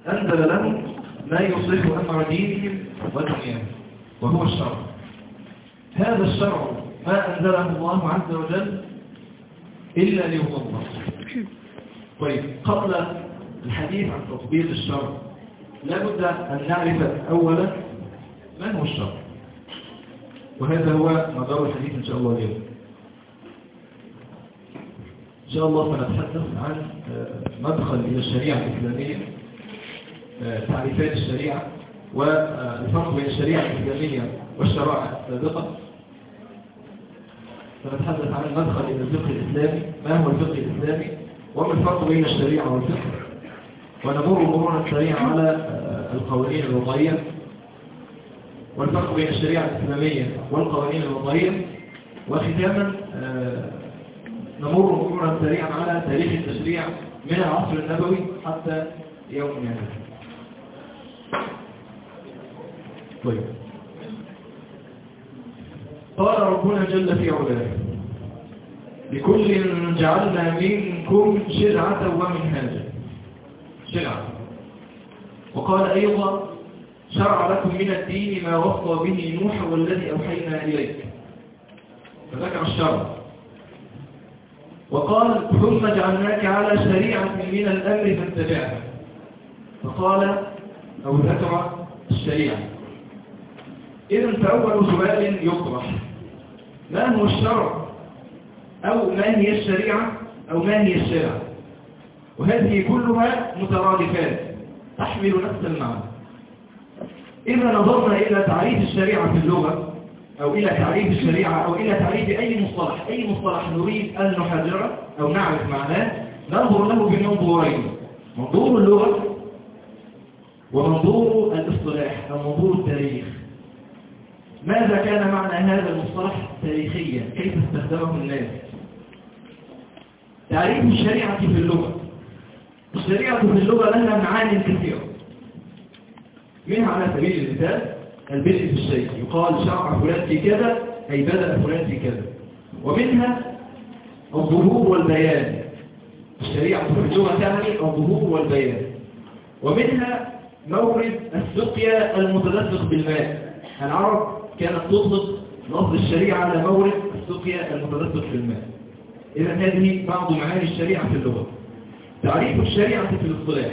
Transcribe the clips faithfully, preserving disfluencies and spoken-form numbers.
أنزل لهم ما يصلح أمر دينهم ودنياهم وهو الشرع. هذا الشرع ما أنزله الله عز وجل إلا ليطبق. طيب، قبل الحديث عن تطبيق الشرع لابد أن نعرف أولا من هو الشرع، وهذا هو مدار الحديث إن شاء الله اليوم. إن شاء الله سنتحدث عن مدخل إلى الشريعة الإسلامية، تعريفات الشريعة والفرق بين الشريعة الإسلامية والشرائع السابقة. سنتحدث عن المدخل إلى الفقه الإسلامي، ما هو الفقه الإسلامي وما الفرق بين الشريعة والفقه، ونمر مرورا سريعا على القوانين الوضعية والفرق بين الشريعة الإسلامية والقوانين الوضعية، وختاما نمر مرورا سريعا على تاريخ التشريع من العصر النبوي حتى يومنا هذا. طيب، قال ربنا جل في علاه: لكل جعلنا منكم شرعة ومنهاجا. شرعة. وقال أيضا: شرع لكم من الدين ما وصى به نوح والذي أوحينا إليك. فذكر الشرع. وقال: ثم جعلناك على شريعة من الأمر فاتبعها. فقال أو ذكر الشريعة. إذن فأول سؤال يطرح: ما هو الشرع؟ أو ما هي الشريعة؟ أو ما هي الشرع؟ وهذه كلها مترادفات تحمل نفس المعنى. إذا نظرنا إلى تعريف الشريعة في اللغة، أو إلى تعريف الشريعة، أو إلى تعريف أي مصطلح أي مصطلح نريد أن نحرره أو نعرف معناه، ننظر له بمنظورين: منظور اللغة ومنظور الاصطلاح أو منظور التاريخ. ماذا كان معنى هذا المصطلح تاريخيا؟ كيف استخدمه الناس؟ تعريف الشريعة في اللغة. الشريعة في اللغة لها معاني كثيرة، منها على سبيل المثال البدء في الشيء، يقال شرع فلان في كذا أي بدأ فلان في كذا. ومنها الظهور والبيان. الشريعة في اللغة تعني الظهور والبيان. ومنها مورد السقيا المتدفق بالماء. العرب كانت تطلق لفظ الشريعة على مورد السقيا المتدفق بالماء. إذا هذه بعض معاني الشريعة في اللغة. تعريف الشريعة في الاصطلاح: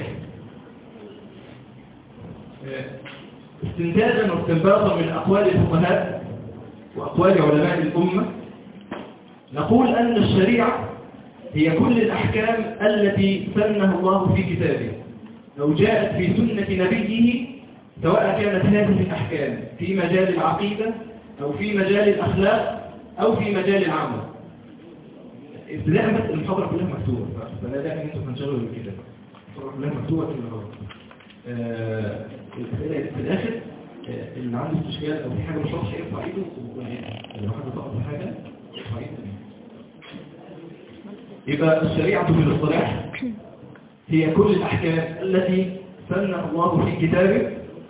استنتاجا واستنباطا من أقوال الفقهاء وأقوال علماء الأمة، نقول أن الشريعة هي كل الأحكام التي سنها الله في كتابه أو جاءت في سنة نبيه، سواء كانت هذه الأحكام في مجال العقيدة أو في مجال الأخلاق أو في مجال العمل. ابتداء بس المحاضرة كلها مكتوبة، فلا داعي ان انتم تنشغلوا بالكتاب. المحاضرة كلها مكتوبة كل غلط. آه في الآخر آه اللي عنده استشكال أو في حاجة مش واضحة يرفع إيده ويقول لو حد طلب حاجة يرفع إيده. يبقى الشريعة في الاصطلاح هي كل الأحكام التي سنها الله في كتابه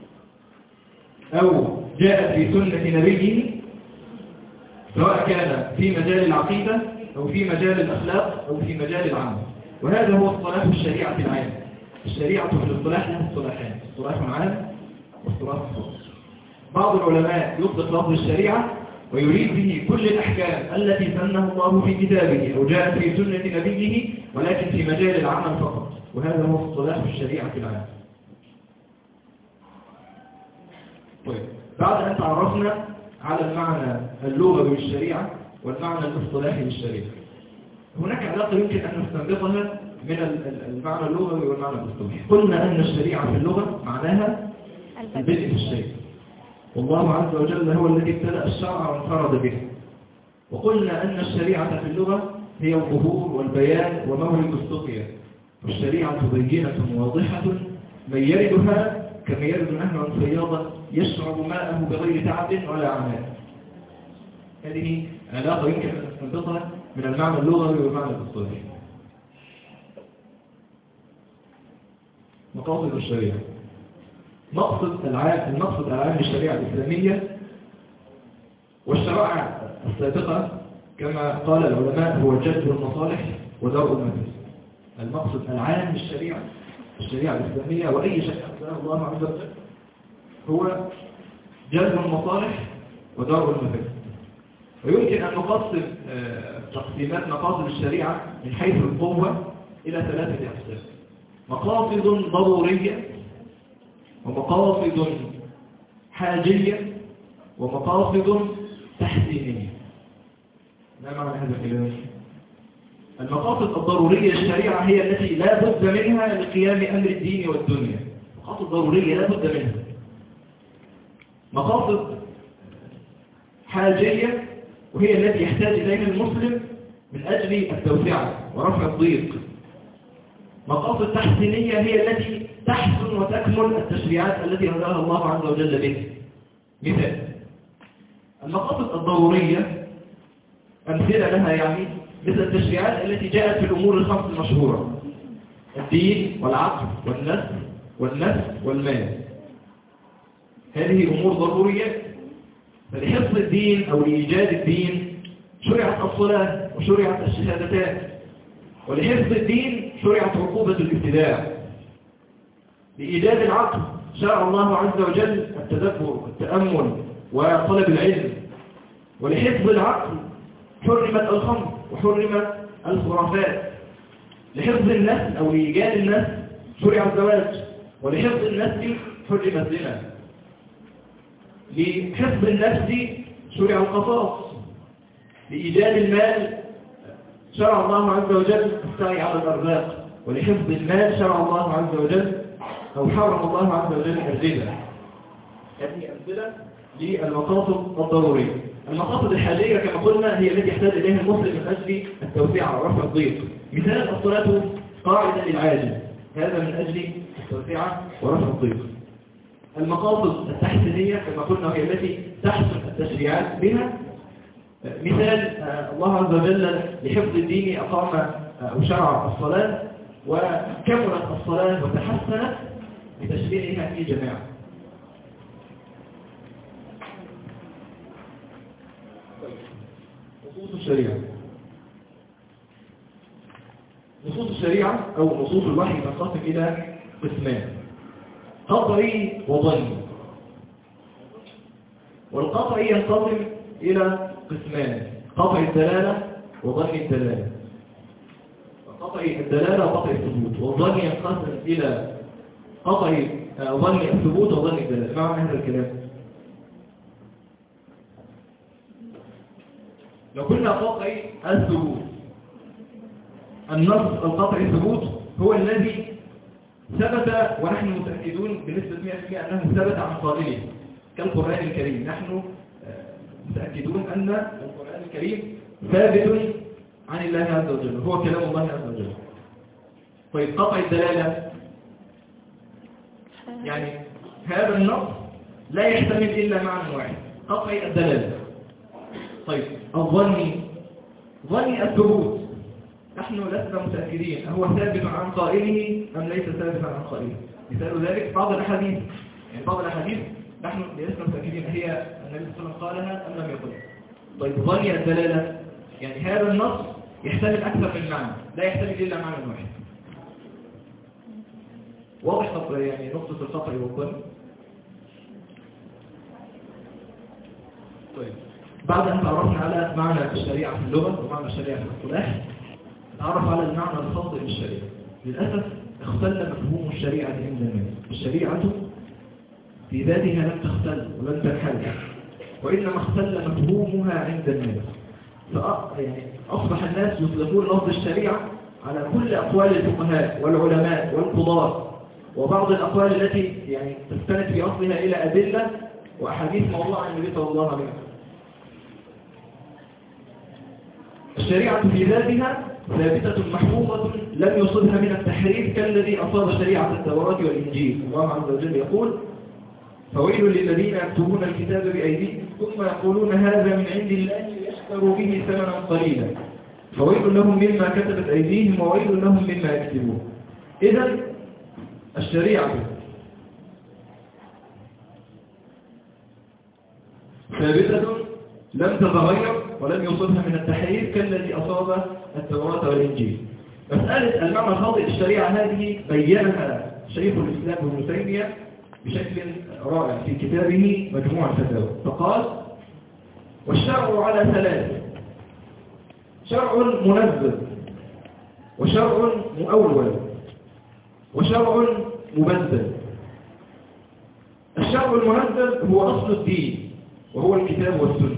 أو جاءت في سنة نبيه، سواء كان في مجال العقيدة أو في مجال الأخلاق أو في مجال العمل. وهذا هو اصطلاح الشريعة العام. الشريعة في الاصطلاح لها اصطلاحان: اصطلاح عام واصطلاح خاص. بعض العلماء يطلق لفظ الشريعة ويريد به كل الأحكام التي سنها الله في كتابه أو جاءت في سنة نبيه، ولكن في مجال العمل فقط. وهذا هو اصطلاح الشريعة العام. طيب، بعد أن تعرفنا على المعنى اللغوي للشريعة والمعنى الاصطلاحي للشريعة، هناك علاقة يمكن أن نستنبطها من المعنى اللغوي والمعنى الاصطلاحي. قلنا أن الشريعة في اللغة معناها البدء في الشيء، والله عز وجل هو الذي ابتدأ الشرع وانفرد به. وقلنا أن الشريعة في اللغة هي الظهور والبيان ومورد السقيا، والشريعة بينة واضحة من يردها كما يرد نهرا فياضا يشرب ماءه بغير تعب ولا عناء. هذه علاقة يمكن أن نستنبطها من المعنى اللغوي والمعنى الاصطلاحي. مقاصد الشريعة. مقصد العام المقصد العام للشريعة الإسلامية والشرائع السابقة كما قال العلماء هو جلب المصالح ودرء المفاسد. المقصد العام للشريعة الشريعة الإسلامية وأي شيء أنزله الله عز وجل هو جلب المصالح ودرء المفاسد. ويمكن أن نقسم تقسيمات مقاصد الشريعة من حيث القوة إلى ثلاثة أقسام: مقاصد ضرورية، ومقاصد حاجية، ومقاصد تحسينية. ما معنى هذا الكلام؟ المقاصد الضرورية الشريعة هي التي لا بد منها لقيام أمر الدين والدنيا، مقاصد ضرورية لا بد منها. مقاصد حاجية وهي التي يحتاج إليها المسلم من أجل التوسعة ورفع الضيق. مقاصد تحسينية هي التي تحسن وتكمل التشريعات التي أنزلها الله عز وجل بها. مثال: المقاصد الضرورية أمثلة لها يعني مثل التشريعات التي جاءت في الأمور الخمس المشهورة: الدين والعقل والنسل والنفس والمال. هذه أمور ضرورية، فلحفظ الدين أو لإيجاد الدين شرعت الصلاة وشرعت الشهادتان، ولحفظ الدين شرعت عقوبة الابتداع. لإيجاد العقل شرع الله عز وجل التدبر والتأمل وطلب العلم، ولحفظ العقل حرمت الخمر وحرمت الخرافات. لحفظ النسل أو لإيجاد النسل شرع الزواج، ولحفظ النسل حرم الزنا. لحفظ النفس شرع القصاص. لإيجاد المال شرع الله عز وجل السعي على الأرزاق، ولحفظ المال شرع الله عز وجل أو حرم الله عز وجل الربا. هذه أمثلة للمقاصد الضرورية. المقاصد الحاجية كما قلنا هي التي يحتاج إليها المسلم من أجل التوسعة ورفع الضيق. مثال: الصلاة قاعدة للعاجز، هذا من أجل التوسعة ورفع الضيق. المقاصد التحسينية كما قلنا هي التي تحسن التشريعات بها. مثال: الله عز وجل لحفظ الدين أقام أو شرع الصلاة، وكملت الصلاة وتحسنت بتشريعها في جماعة. نصوص الشريعة. نصوص الشريعة أو نصوص الوحي تنقسم إلى قسمان: قطعي وظني. والقطعي ينقسم إلى قسمان: قطعي الدلالة وظني الدلالة. قطعي الدلالة وقطعي الثبوت. والظني ينقسم إلى قطعي ظني الثبوت وظني الدلالة. ما معنى هذا الكلام؟ لو قلنا قطعي الثبوت، النص القطعي الثبوت هو الذي ثبت ونحن متأكدون بنسبة مئة بالمئة أنه ثبت عن قائله، كالقرآن الكريم. نحن متأكدون أن القرآن الكريم ثابت عن الله عز وجل، هو كلام الله عز وجل. طيب قطع الدلالة يعني هذا النص لا يحتمل إلا معنى واحد، قطع الدلالة. طيب الظني، ظني الثبوت، نحن لسنا متأكدين أهو ثابت عن قائله أم ليس ثابتا عن قائله. مثال ذلك بعض الأحاديث، يعني بعض الأحاديث نحن لسنا متأكدين هي النبي صلى الله عليه وسلم قالها أم لم يقلها. طيب ظني الدلالة يعني هذا النص يحتمل أكثر من معنى، لا يحتمل إلا معنى واحد. واضح يعني نقطة القطع والظن؟ طيب بعد أن تعرفنا على معنى الشريعة في اللغة ومعنى الشريعة في الاصطلاح، نتعرف على المعنى الخاطئ للشريعة. للأسف اختل مفهوم الشريعة عند الناس. الشريعة في ذاتها لم تختل ولم تنحل، وإنما اختل مفهومها عند الناس. يعني أصبح الناس يطلقون لفظ الشريعة على كل أقوال الفقهاء والعلماء والقضاة، وبعض الأقوال التي يعني تستند في أصلها إلى أدلة وأحاديث موضوعة عن النبي صلى الله عليه وسلم. الشريعة في ذاتها ثابتة محفوظة لم يصبها من التحريف كالذي أصاب شريعة التوراة والإنجيل. الله عز وجل يقول: فويل للذين يكتبون الكتاب بأيديهم ثم يقولون هذا من عند الله ليشتروا به ثمنا قليلا فويل لهم مما كتبت أيديهم وويل لهم مما يكتبون. إذن الشريعة ثابتة لم تتغير ولم يصبها من التحريف كالذي أصاب التوراة والإنجيل. مسألة المعنى الخاطئ للشريعة هذه بينها شيخ الإسلام ابن تيمية بشكل رائع في كتابه مجموع الفتاوى، فقال: والشرع على ثلاث: شرع منزل، وشرع مؤول، وشرع مبدل. الشرع المنزل هو أصل الدين وهو الكتاب والسنة،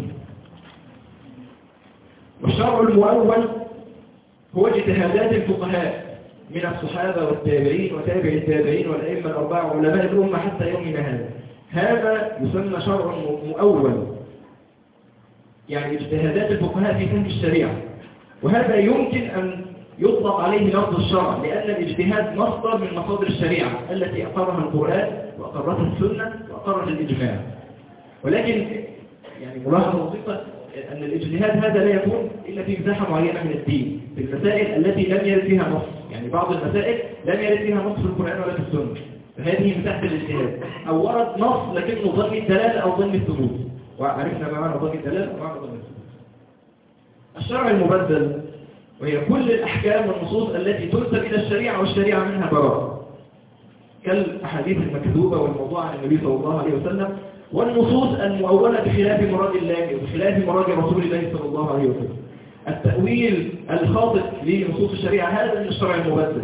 والشرع المؤول هو اجتهادات الفقهاء من الصحابة والتابعين وتابع التابعين والأئمة الأربعة وعلماء الأمة حتى يومنا هذا. هذا يسمى شرع مؤول، يعني اجتهادات الفقهاء في فهم الشريعة، وهذا يمكن أن يطلق عليه لفظ الشرع لأن الاجتهاد مصدر من مصادر الشريعة التي أقرها القرآن وأقرتها السنة وأقرها الإجماع. ولكن يعني ملاحظة بسيطة أن الاجتهاد هذا لا يكون إلا في مساحة معينة من الدين، في المسائل التي لم يرد فيها نص، يعني بعض المسائل لم يرد فيها نص في القرآن ولا في السنة، فهذه مساحة الاجتهاد، أو ورد نص لكنه ظن الدلالة أو ظن الثبوت، وعرفنا ما معنى ظن الدلالة وما معنى ظن الثبوت. الشرع المبدل وهي كل الأحكام والنصوص التي تنسب إلى الشريعة والشريعة منها براءة، كالأحاديث المكذوبة والموضوع عن النبي صلى الله عليه وسلم، والنصوص المؤولة بخلاف مراد الله وبخلاف مراد رسول الله صلى الله عليه وسلم. التأويل الخاطئ لنصوص الشريعة هذا من الشرع المبدل.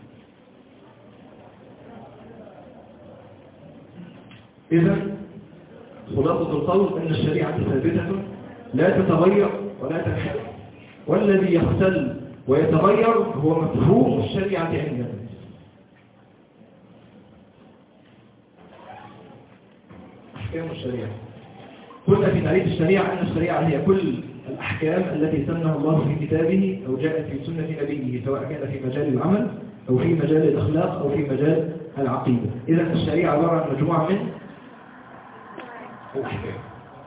إذا خلاصة القول أن الشريعة ثابتة لا تتغير ولا تنحرف، والذي يختل ويتغير هو مفهوم الشريعة عندنا. أحكام الشريعة، قلنا في تعريف الشريعة أن الشريعة هي كل الأحكام التي سنها الله في كتابه أو جاءت في سنة نبيه، سواء كان في مجال العمل أو في مجال الأخلاق أو في مجال العقيدة. إذا الشريعة عبارة عن مجموعة من الأحكام.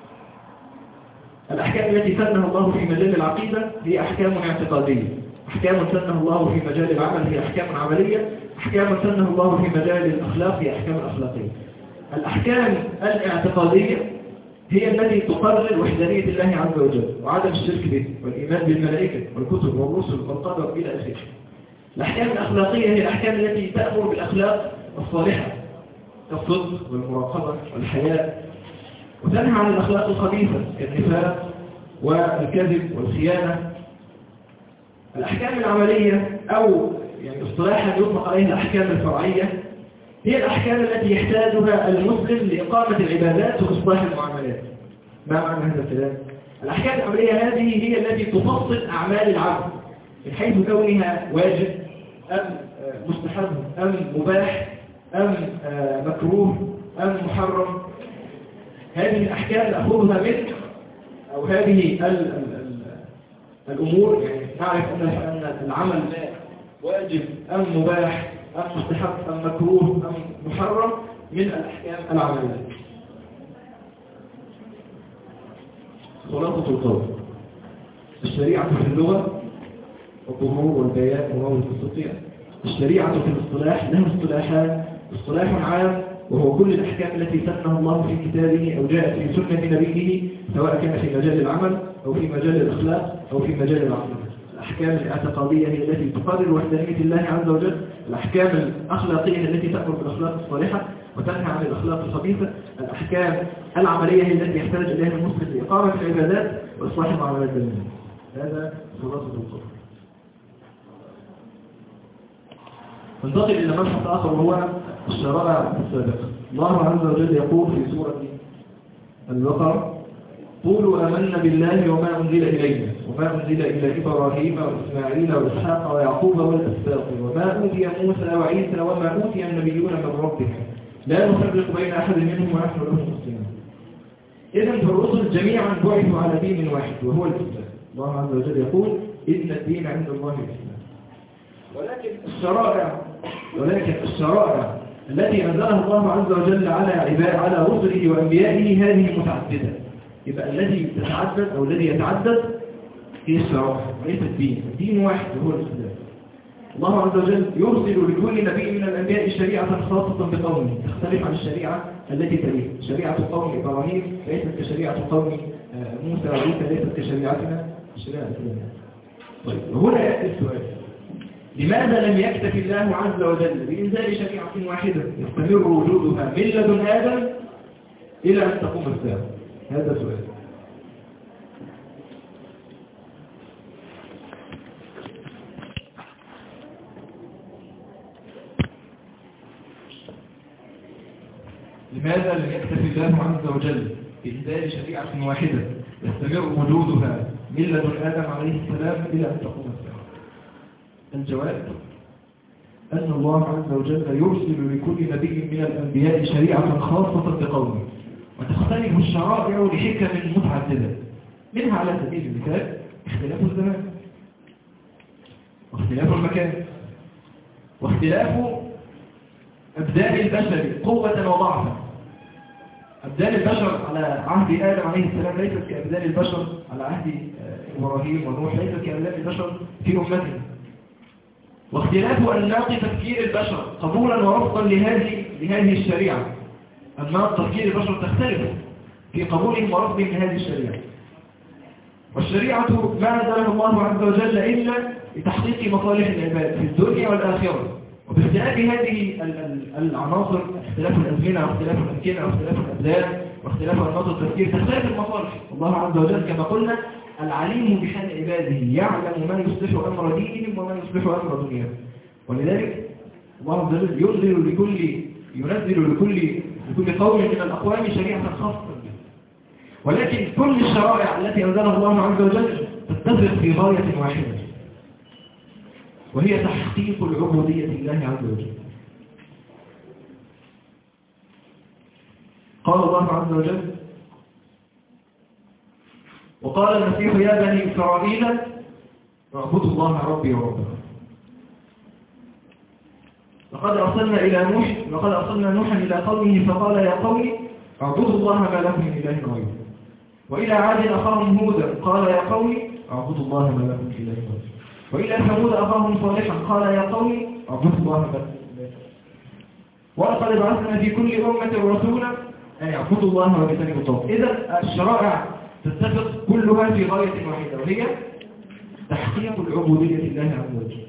الأحكام التي سنها الله في مجال العقيدة هي أحكام اعتقادية، أحكام سنها الله في مجال العمل هي أحكام عملية، أحكام سنها الله في مجال الأخلاق هي أحكام أخلاقية. الأحكام الاعتقادية هي التي تقرر وحدانية الله عز وجل وعدم الشرك به والإيمان بالملائكة والكتب والرسل والقدر إلى آخره. الأحكام الأخلاقية هي الأحكام التي تأمر بالأخلاق الصالحة كالصدق والمراقبة والحياء، وتنهى عن الأخلاق الخبيثة كالنفاق والكذب والخيانة. الأحكام العملية أو يعني اصطلاحا يطلق عليها الأحكام الفرعية هي الأحكام التي يحتاجها المسلم لإقامة العبادات وإصلاح المعاملات. ما معنى هذا الكلام؟ الأحكام العملية هذه هي التي تفصل أعمال العبد من حيث كونها واجب أم مستحب أم مباح أم مكروه أم محرم. هذه الأحكام نأخذها من أو هذه ال ال ال الأمور، يعني نعرف أن العمل واجب أم مباح أم مستحب أم مكروه أم محرم من الأحكام العملية. خلاصة القول: الشريعة في اللغة والظهور والبيان ومورد التطبيق. الشريعة في الاصطلاح لها اصطلاحان: اصطلاح عام وهو كل الأحكام التي سنها الله في كتابه أو جاءت في سنة نبيه، سواء كان في مجال العمل أو في مجال الأخلاق أو في مجال العقيدة. الأحكام الاعتقادية هي التي تقرر وحدانية الله عز وجل. الأحكام الأخلاقية التي تأمر بالأخلاق الصالحة وتنهى عن الأخلاق الخبيثة. الأحكام العملية هي التي يحتاج إليها المسلم لإقامة العبادات وإصلاح المعاملات بينهم. هذا خلاصة القول. ننتقل إلى مبحث آخر وهو الشرائع السابقة. الله عز وجل يقول في سورة البقرة: قولوا آمنا بالله وما أنزل إلينا وما أنزل إلى إبراهيم وإسماعيل وإسحاق ويعقوب والأسباط وما أوتي موسى وعيسى وما أوتي النبيون من ربهم لا نفرق بين أحد منهم ونحن له مسلمون. إذن فالرسل جميعا بعثوا على دين واحد وهو الإسلام. الله عز وجل يقول: إن الدين عند الله الإسلام. ولكن الشرائع ولكن الشرائع التي أنزلها الله عز وجل على عباد على رسله وأنبيائه هذه متعددة. يبقى الذي يتعدد أو الذي يتعدد هي الشرائع ليس الدين. الدين واحد وهو الإسلام. الله عز وجل يرسل لكل نبي من الأنبياء شريعة خاصة بقومه تختلف عن الشريعة التي تليه. شريعة قوم إبراهيم ليست كشريعة قوم موسى وعيسى، ليست كشريعتنا الشريعة الإسلامية. طيب هنا يأتي السؤال: لماذا لم يكتفي الله عز وجل بإنزال شريعة واحدة يستمر وجودها من لدن آدم إلى أن تقوم الساعة؟ هذا سؤال. لماذا لم يكتفي الله عز وجل بإنزال شريعة واحدة يستمر وجودها من لدن آدم عليه السلام إلى أن تقوم الساعة؟ الجواب أن الله عز وجل يرسل لكل نبي من الأنبياء شريعة خاصة بقومه، وتختلف الشرائع لحكم متعددة، منها على سبيل المثال اختلاف الزمان، واختلاف المكان، واختلاف أبدان البشر قوة وضعفا. أبدان البشر على عهد آدم عليه السلام ليست كأبدان البشر على عهد إبراهيم ونوح، ليست كأبدان البشر في أمته. واختلاف أنماط تفكير البشر قبولا ورفضا لهذه لهذه الشريعة. أنماط تفكير البشر تختلف في قبولهم ورفضهم لهذه الشريعة. والشريعة ما أنزلها الله عز وجل إلا لتحقيق مصالح العباد في الدنيا والآخرة. وباختلاف هذه العناصر، اختلاف الأزمنة واختلاف الأمكنة واختلاف الأبدان واختلاف أنماط التفكير، تختلف المصالح. الله عز وجل كما قلنا العليم بحال عباده، يعلم ما يصلح أمر دينهم وما يصلح أمر دنياهم. ولذلك الله عز وجل ينزل لكل ينزل لكل لكل قوم من الأقوام شريعة خاصة به. ولكن كل الشرائع التي أنزلها الله عز وجل تتفق في غاية واحدة، وهي تحقيق العبودية لله عز وجل. قال الله عز وجل: وقال المسيح يا بني إسرائيل اعبدوا الله ربي وربكم. لقد أرسلنا إلى نوح لقد أرسلنا نوحا إلى قومه فقال يا قوم اعبدوا الله ما لكم من إله غيره. وإلى عاد أخاهم هودا قال يا قوم اعبدوا الله ما لكم من إله غيره. وإلى ثمود أخاهم صالحا قال يا قوم اعبدوا الله ما لكم من إله غيره. ولقد بعثنا في كل أمة رسولا أن يعبدوا الله واجتنبوا الطاغوت. إذا الشرائع تتفق كلها في غاية واحدة، وهي تحقيق العبودية لله عز وجل.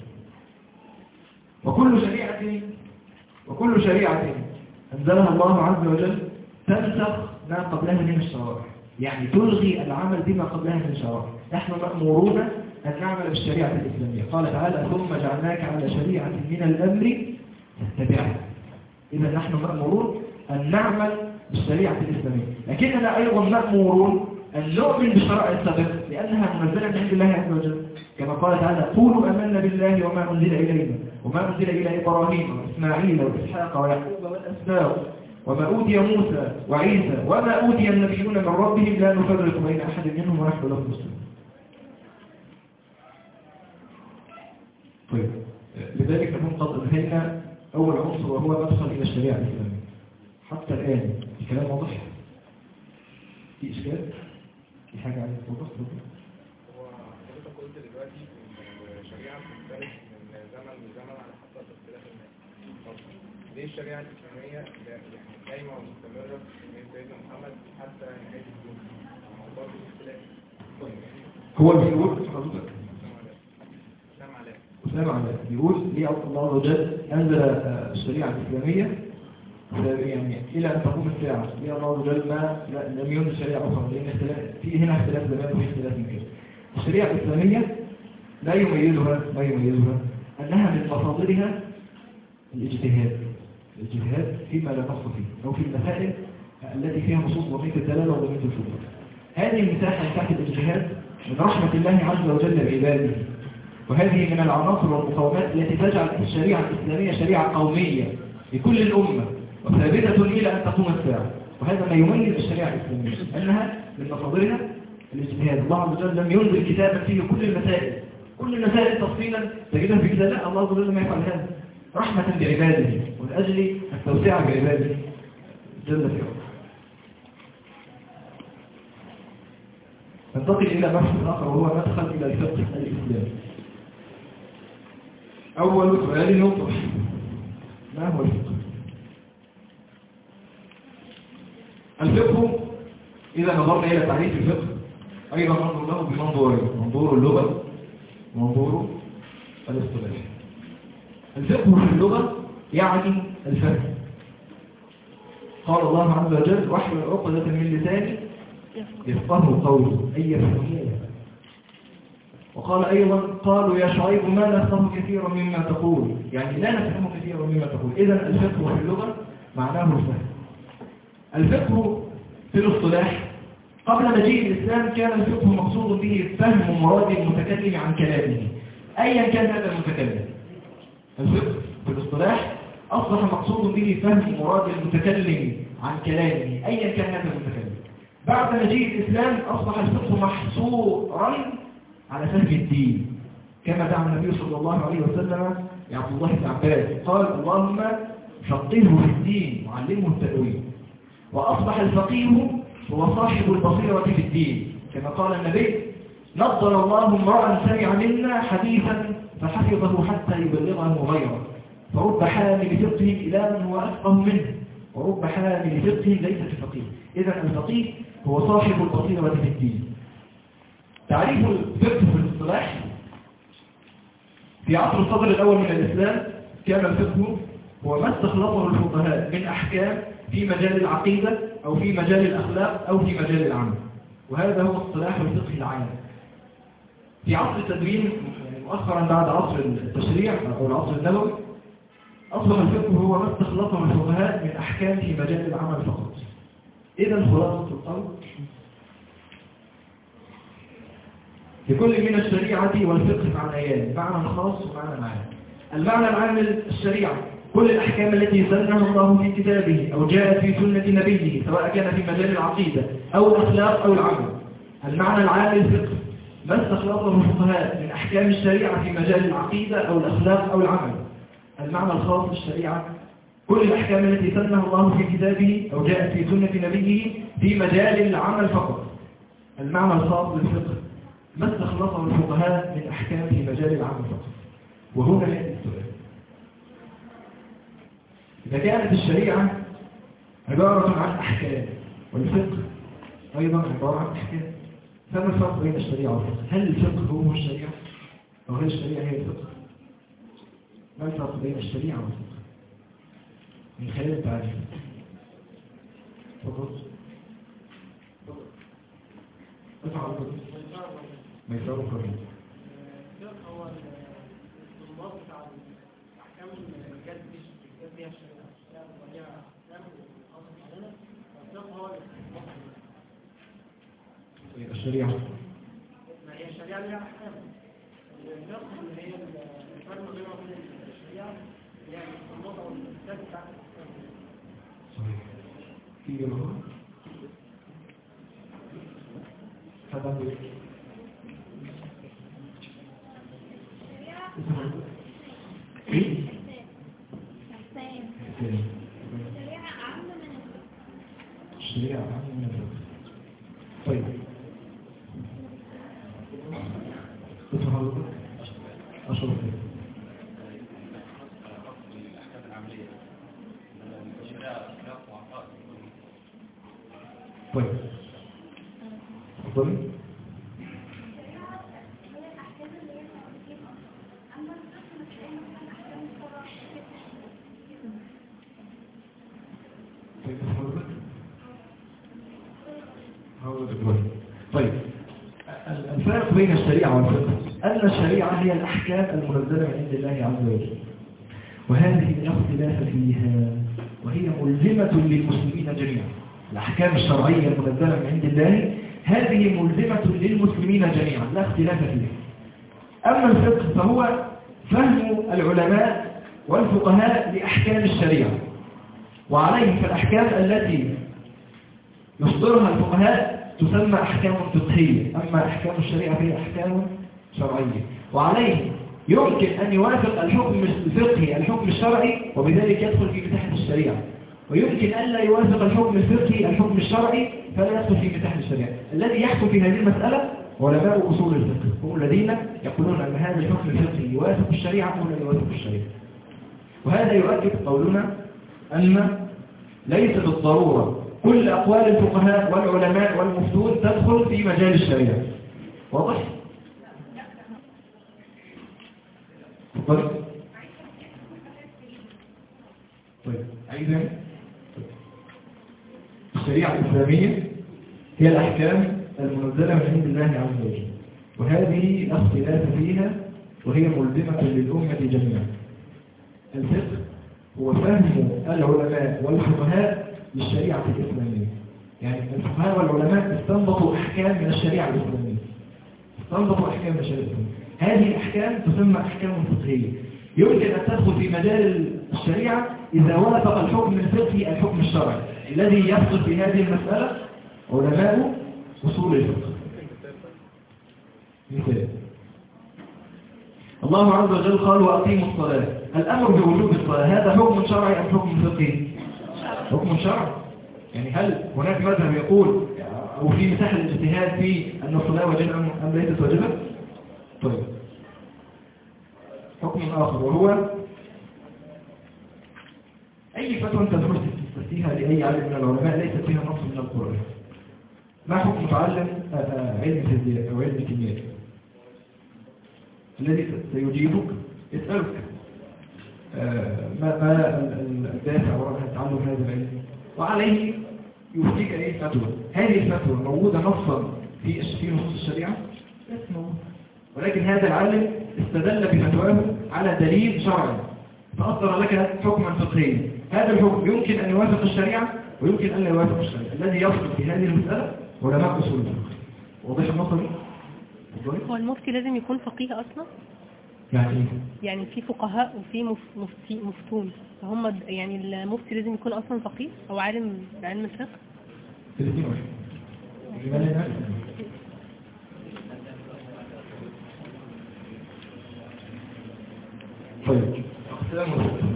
وكل شريعة وكل شريعة أنزلها الله عز وجل تنسخ ما قبلها من الشرائع، يعني تلغي العمل بما قبلها من الشرائع. نحن مأمورون أن نعمل بالشريعة الإسلامية. قال تعالى: ثم جعلناك على شريعة من الأمر تتبعها. إذا نحن مأمورون أن نعمل بالشريعة الإسلامية، لكننا أيضا مأمورون أن نؤمن بالشرائع السابقة لأنها منزلة عند الله عز وجل، كما قال تعالى: قولوا آمنا بالله وما أنزل إلينا وما أنزل إلى إبراهيم وإسماعيل وإسحاق ويعقوب والأسباط وما أوتي موسى وعيسى وما أوتي النبيون من ربهم لا نفرق بين أحد منهم ونحن له مسلمون. طيب، لذلك نحن قد انهينا أول عنصر وهو مدخل إلى الشريعة الإسلامية. حتى الآن الكلام واضح؟ في إشكال؟ في حاجة عايز توضح؟ هو حضرتك قلت دلوقتي إن الشريعة بتختلف من زمن لزمن على حسب اختلاف الناس. طب ليه الشريعة الإسلامية يعني دايما مستمرة من سيدنا محمد حتى نهاية الدنيا؟ برضه اختلاف. هو بيقول حضرتك أسلام علاء أسلام علاء بيقول ليه الله عز وجل أنزل الشريعة الإسلامية يعني إلى أن تقوم الساعة؟ ليه الله عز وجل ما لم ينزل شريعة أخرى؟ لأن اختلاف في هنا اختلاف زمان وفي اختلاف مكان. الشريعة الإسلامية لا يميزها لا يميزها أنها من مصادرها الاجتهاد الاجتهاد فيما لا نص فيه أو في المسائل التي فيها نصوص ضمير الدلالة وضمير الشروط. هذه المساحة مساحة الاجتهاد من رحمة الله عز وجل بعباده، وهذه من العناصر والمقومات التي تجعل الشريعة الإسلامية شريعة قومية لكل الأمة وثابتة إلى أن تقوم الساعة. وهذا ما يميز الشريعة الإسلامية أنها من مصادرها الاجتهاد. الله عز وجل لم ينزل كتابا فيه كل المسائل كل المسائل تفصيلا تجدها في كتاب، لا، الله عز وجل ما يفعل هذا رحمة بعباده ومن أجل التوسعة بعباده جل في علا. ننتقل إلى بحث آخر وهو مدخل إلى الفقه الإسلامي. أول سؤال يطرح: ما هو الفقه؟ الفقه إذا نظرنا إلى تعريف الفقه أيضا ننظر له بمنظورين: منظور اللغة ومنظور الاصطلاح. الفقه في اللغة يعني الفهم. قال الله عز وجل واحلل عقدة من لساني يفقهوا قولي أي يفهمون. وقال أيضا قالوا يا شعيب ما نفهم كثيرا مما تقول، يعني لا نفهم كثيرا مما تقول. إذن الفقه في اللغة معناه الفهم. الفقه في الاصطلاح قبل مجيء الإسلام كان الفقه مقصود به فهم مراد المتكلم عن كلامه أيا كان هذا المتكلم. الفقه في الاصطلاح أصبح مقصود به فهم مراد المتكلم عن كلامه أيا كان هذا المتكلم. بعد مجيء الإسلام أصبح الفقه محصورا على فهم الدين، كما دعا النبي صلى الله عليه وسلم يا عبد الله بن عباس قال اللهم فقهه في الدين وعلمه التأويل. وأصبح الفقيه هو صاحب البصيرة في الدين، كما قال النبي نضر الله امرأ سمع منا حديثا فحفظه حتى يبلغه غيره، فرب حامل فقه إلى من هو أفقه منه، ورب حامل فقه ليس بفقيه. إذن الفقيه هو صاحب البصيرة في الدين. تعريف الفقه في الاصطلاح في عصر الصدر الأول من الإسلام كان الفقه هو ما استخلصه الفقهاء من أحكام في مجال العقيدة أو في مجال الأخلاق أو في مجال العمل، وهذا هو اصطلاح الفقه العام. في عصر التدوين يعني مؤخرا بعد عصر التشريع أو العصر النبوي أصبح الفقه هو ما استخلصه الفقهاء من أحكام في مجال العمل فقط. إذا خلاصة القول لكل من الشريعة والفقه معنيان، معنى خاص ومعنى عام. المعنى العام للشريعة كل الأحكام التي سنها الله في كتابه أو جاءت في سنة نبيه سواء كان في مجال العقيدة أو الأخلاق أو العمل. المعنى العام للفقه ما استخلصه الفقهاء من أحكام الشريعة في مجال العقيدة أو الأخلاق أو العمل. المعنى الخاص للشريعة كل الأحكام التي سنها الله في كتابه أو جاءت في سنة نبيه في مجال العمل فقط. المعنى الخاص للفقه ما استخلصه الفقهاء من أحكام في مجال العمل فقط. وهنا يأتي السؤال: إذا كانت الشريعة عبارة عن أحكام والفقه أيضا عبارة عن أحكام، فما الفرق بين الشريعة والفقه؟ هل الفقه هو الشريعة أو هل الشريعة هي الفقه؟ ما الفرق بين الشريعة والفقه من خلال التعريف؟ فقط افعل ما يساوي قريب. الفقه هو الانضباط بتاع الاحكام اللي جت بيها الشريعه، وهي احكام خاصه علينا. الفقه هو الاستنباط. الشريعة ما هي الشريعه ليها احكام. الفقه اللي هي الفرق بينها وبين الشريعه هي الاستنباط او الاستنتاج بتاع الاحكام. صحيح. في جمهور هذا الشريعة أعم من الفقه. الشريعة أعم من الفقه. طيب اسم حضرتك أشرف لك. الأحكام العملية الشريعة أخلاق وعقائد. طيب تفضلي. طيب الفرق بين الشريعة والفقه أن الشريعة هي الأحكام المنزلة من عند الله عز وجل، وهذه لا اختلاف فيها وهي ملزمة للمسلمين جميعا. الأحكام الشرعية المنزلة من عند الله هذه ملزمة للمسلمين جميعا لا اختلاف فيها. أما الفقه فهو فهم العلماء والفقهاء لأحكام الشريعة، وعليه فالأحكام التي يصدرها الفقهاء تسمى أحكام فقهية، أما أحكام الشريعة هي أحكام شرعية، وعليه يمكن أن يوافق الحكم الفقهي الحكم الشرعي وبذلك يدخل في مساحة الشريعة، ويمكن ألا يوافق الحكم الفقهي الحكم الشرعي فلا يدخل في مساحة الشريعة. الذي يحكم في هذه المسألة علماء أصول الفقه، هم الذين يقولون أن هذا الحكم الفقهي يوافق الشريعة أو لا يوافق الشريعة. وهذا يؤكد قولنا أن ليس بالضرورة كل أقوال الفقهاء والعلماء والمفتون تدخل في مجال الشريعة. واضح؟ طيب إذن الشريعة الإسلامية هي الأحكام المنزلة من عند الله عز وجل، وهذه لا اختلاف فيها وهي ملزمة للأمة جميعا. الفقه هو فهم العلماء والفقهاء للشريعة الإسلامية، يعني الفقهاء والعلماء استنبطوا أحكام من الشريعة الإسلامية استنبطوا أحكام من الشريعة الإسلامية هذه الأحكام تسمى أحكام فقهية، يمكن أن تدخل في مجال الشريعة إذا وافق الحكم الفقهي الحكم الشرعي الذي يفصل في هذه المسألة علماء أصول الفقه. مثال الله عز وجل قال وأقيموا الصلاة، الأمر بوجوب الصلاة هذا حكم شرعي أم حكم فقهي؟ حكم شرعي. يعني هل هناك مذهب يقول أو في مساحة الاجتهاد في أن الصلاة واجبة أم ليست واجبة؟ طيب حكم آخر وهو أي فتوى أنت تدرس تستفتيها لأي عالم من العلماء ليست فيها نص من القرآن، ما حكم تعلم علم الفيزياء أو علم الكيمياء؟ الذي سيجيبك يسألك ما ما الدافع وراء تعلم هذا العلم، وعليه يفتيك أي فتوى. هذه الفتوى موجودة نصا في في نصوص الشريعة؟ ولكن هذا العالم استدل بفتواه على دليل شرعي فأصدر لك حكما فقهيا، هذا الحكم يمكن أن يوافق الشريعة ويمكن أن لا يوافق الشريعة. الذي يفصل في هذه المسألة علماء أصول الفقه. واضح النقطة؟ هو المفتي لازم يكون فقيه أصلا؟ يعني يعني في فقهاء وفي مفتي مفتون، فهم يعني المفتي لازم يكون أصلا فقيه أو عالم بعلم الفقه؟ الاثنين واحد. طيب أقسام الفقه.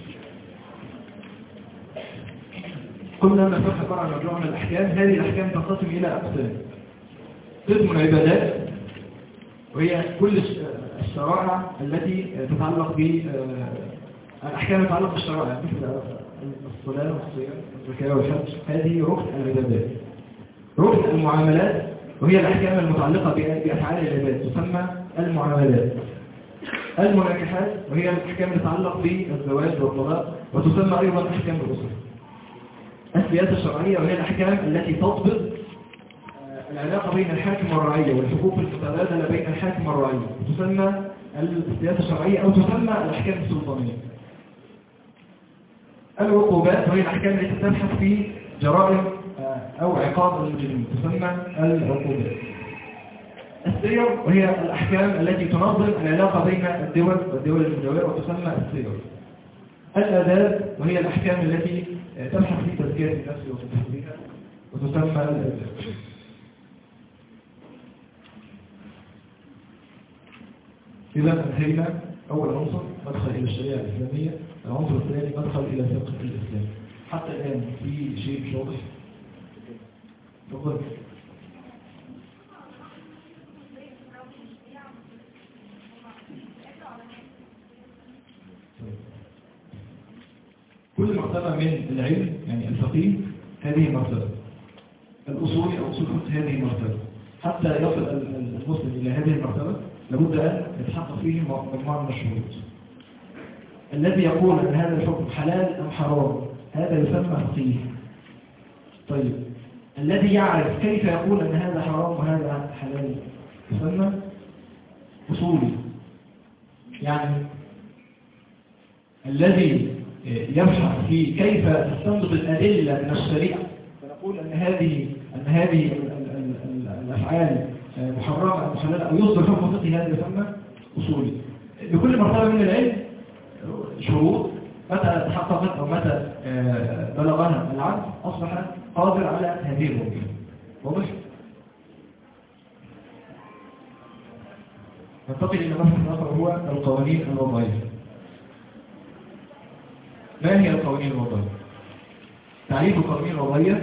قلنا أن الفقه عبارة عن مجموعة من الأحكام، هذه الأحكام تنقسم إلى أقسام. قسم العبادات وهي كل الشرائع التي تتعلق بالأحكام تتعلق بالشرائع مثل الصلاة والصيام والزكاة والحج، هذه ركن العبادات. ركن المعاملات وهي الأحكام المتعلقة بأفعال العباد تسمى المعاملات. المناكحات وهي الأحكام المتعلقة بالزواج والطلاق وتسمى أيضا أحكام الأسرة. السياسة الشرعية وهي الأحكام التي تضبط العلاقة بين الحاكم والرعية والحقوق المتبادلة بين الحاكم والرعية تسمى السياسة الشرعية أو تسمى الأحكام السلطانية. العقوبات وهي الأحكام التي تبحث في جرائم أو عقاب المجرمين تسمى العقوبات. السير وهي الأحكام التي تنظم العلاقة بين الدول والدول المجاورة وتسمى السير. الآداب وهي الأحكام التي تبحث في تزكية النفس وتطهيرها وتسمى الآداب. إذا انتهينا أول عنصر مدخل إلى الشريعة الإسلامية، العنصر الثاني مدخل إلى فقه الإسلام. حتى الآن في شيء مش واضح؟ تفضل. كل مرتبة من العلم يعني الفقيه هذه مرتبة، الأصولي أو أصول الفقه هذه مرتبة. حتى يصل المسلم إلى هذه المرتبة لابد أن يتحقق فيه مجموعة من الشروط. الذي يقول أن هذا الحكم حلال أم حرام هذا يسمى فقيه. طيب الذي يعرف كيف يقول أن هذا حرام وهذا حلال يسمى أصولي. يعني الذي يبحث في كيف تستنبط الأدلة من الشريعة فنقول أن هذه أن هذه الأفعال محرمة أو محللة أو يصدر حكم فقهي هذا يسمى أصولي. لكل مرتبة من العلم شروط متى تحققت أو متى بلغها العبد أصبح قادر على هذه الوظيفة. واضح؟ ننتقل إلى مبحث آخر هو القوانين الوضعية. ما هي القوانين الوضعية؟ تعريف القوانين الوضعية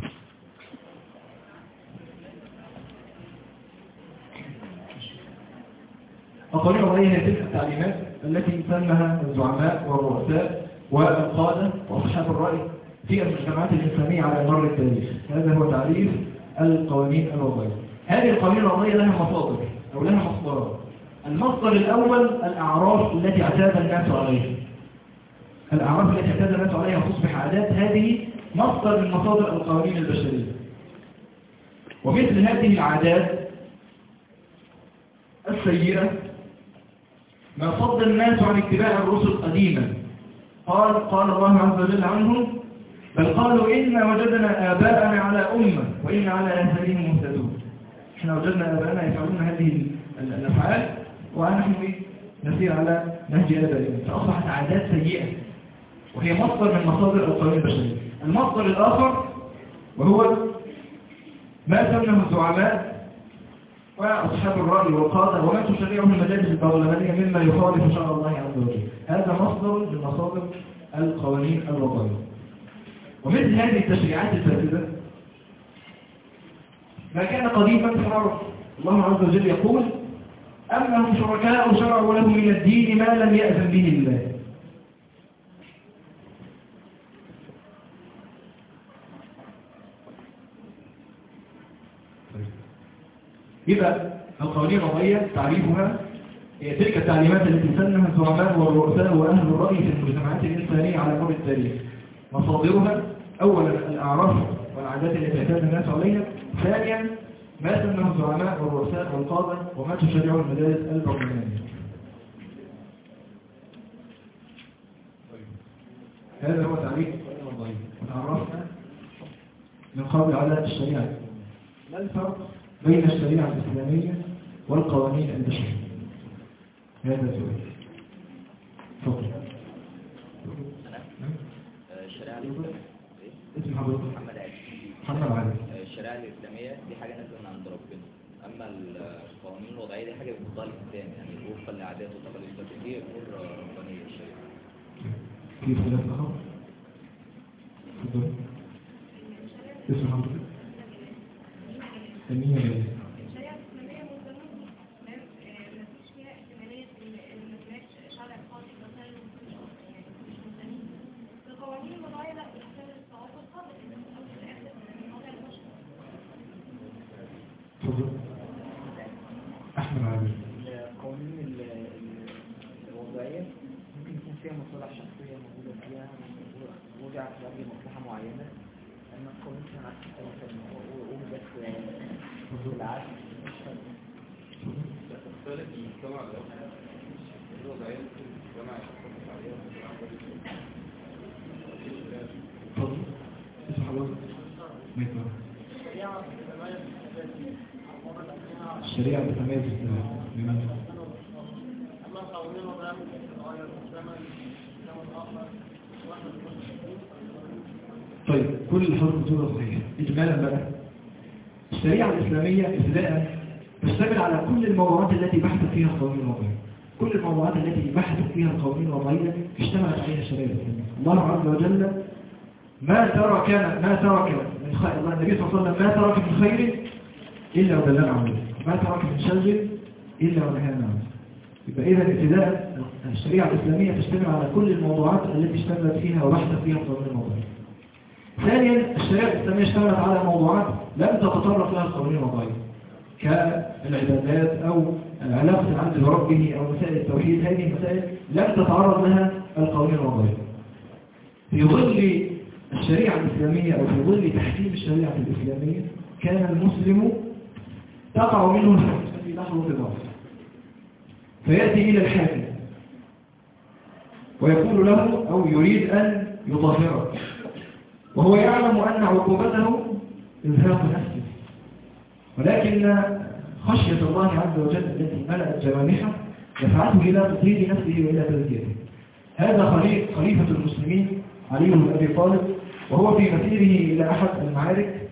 القوانين الوضعية هي تلك التعليمات التي سمها الزعماء والرؤساء والقادة وأصحاب الرأي في المجتمعات الإنسانية على مر التاريخ. هذا هو تعريف القوانين الوضعية. هذه القوانين الوضعية لها مصادر أو لها مصدرات. المصدر الأول الأعراف التي اعتاد الناس عليها. الأعراف التي اعتاد الناس عليها وتصبح عادات، هذه مصدر من مصادر القوانين البشرية. ومثل هذه العادات السيئة ما صد الناس عن اتباع الرسل قديما. قال قال الله عز وجل عنهم: بل قالوا إنا وجدنا آباءنا على أمة وإنا على آثارهم مهتدون. احنا وجدنا آباءنا يفعلون هذه الأفعال ونحن نسير على نهج آبائنا، فأصبحت عادات سيئة وهي مصدر من مصادر القوانين البشرية. المصدر الآخر وهو ما سمنه الزعماء وأصحاب الرأي والقادة وما تشريعه المجالس البرلمانية مما يخالف شرع الله عز وجل. هذا مصدر من مصادر القوانين الوضعية. ومثل هذه التشريعات الفاسدة ما كان قديما في العرب. الله عز وجل يقول: أم هم شركاء شرعوا لهم من الدين ما لم يأذن به الله. يبقى القوانين الوضعية تعريفها هي تلك التعليمات التي سنها الزعماء والرؤساء وأهل الرأي في المجتمعات الإنسانية على مر التاريخ. مصادرها: أولا الأعراف والعادات التي اعتاد الناس عليها. ثانيا ما سنه الزعماء والرؤساء والقادة وما تشريعه المجالس البرلمانية. هذا هو تعريف القوانين الوضعية. وتعرفنا من قبل على الشريعة. ما الفرق بين الشريعة الإسلامية والقوانين البشرية؟ هذا سؤال. تفضل. الشريعة الإسلامية اسم حضرتك؟ محمد علي. محمد علي. الشريعة الإسلامية دي حاجة نازلة من عند ربنا، أما القوانين الوضعية دي حاجة بتفضل الإنسان، يعني وفقا لعادات وتقاليد البشرية غير ربانية الشريعة. كيف خلاف آخر؟ تفضل. اسم حضرتك؟ سمية ليه؟ الشريعة الإسلامية مصدرها ما فيش فيها احتمالية إن ما فيهاش شرع خاص مثلا يعني مش مسلمين. القوانين الوضعية لا بتحتاج الصواب والقدر إن أول في الآخر من وضع البشر. تفضل. أحمد علي. القوانين الوضعية ممكن يكون فيها مصالح شخصية موجودة فيها وضعت لأجل مصلحة معينة، أما القوانين كان عكس مثلا وجدت بالعكس مش فارق. تختلف من المجتمع لآخر. الوضعية في المجتمع يحكم عليها تفضل. اسم حضرتك؟ ميتنا. الشريعة بتميز الإسلام بماذا؟ طيب كل الحروف بتوضع صحيح. إجمالا بقى الشريعة الإسلامية ابتداء تشتمل على كل الموضوعات التي بحثت فيها القوانين الوضعية. كل الموضوعات التي بحثت فيها القوانين الوضعية اشتملت عليها الشريعة الإسلامية. الله عز وجل ما ترك ما ترك من خير، الله النبي صلى الله عليه وسلم ما ترك من خير إلا ودلنا عنه، ما ترك من شر إلا ونهانا عنه. يبقى إذا ابتداء الشريعة الإسلامية تشتمل على كل الموضوعات التي اشتملت فيها وبحثت فيها القوانين الوضعية. ثانيا الشريعة الإسلامية اشتملت على موضوعات لم تتطرق لها القوانين الوضعية كالعبادات أو علاقة العبد بربه أو مسائل التوحيد. هذه المسائل لم تتعرض لها القوانين الوضعية. في ظل الشريعة الإسلامية أو في ظل تحكيم الشريعة الإسلامية كان المسلم تقع منه الحكم في لحظة ضعف، فيأتي إلى الحاكم ويقول له أو يريد أن يطهره، وهو يعلم أن عقوبته إزهاق نفسه، ولكن خشية الله عز وجل التي ملأت جوانحه دفعته إلى تطهير نفسه وإلى تزكيته. هذا خليفة المسلمين علي بن أبي طالب، وهو في مسيره إلى أحد المعارك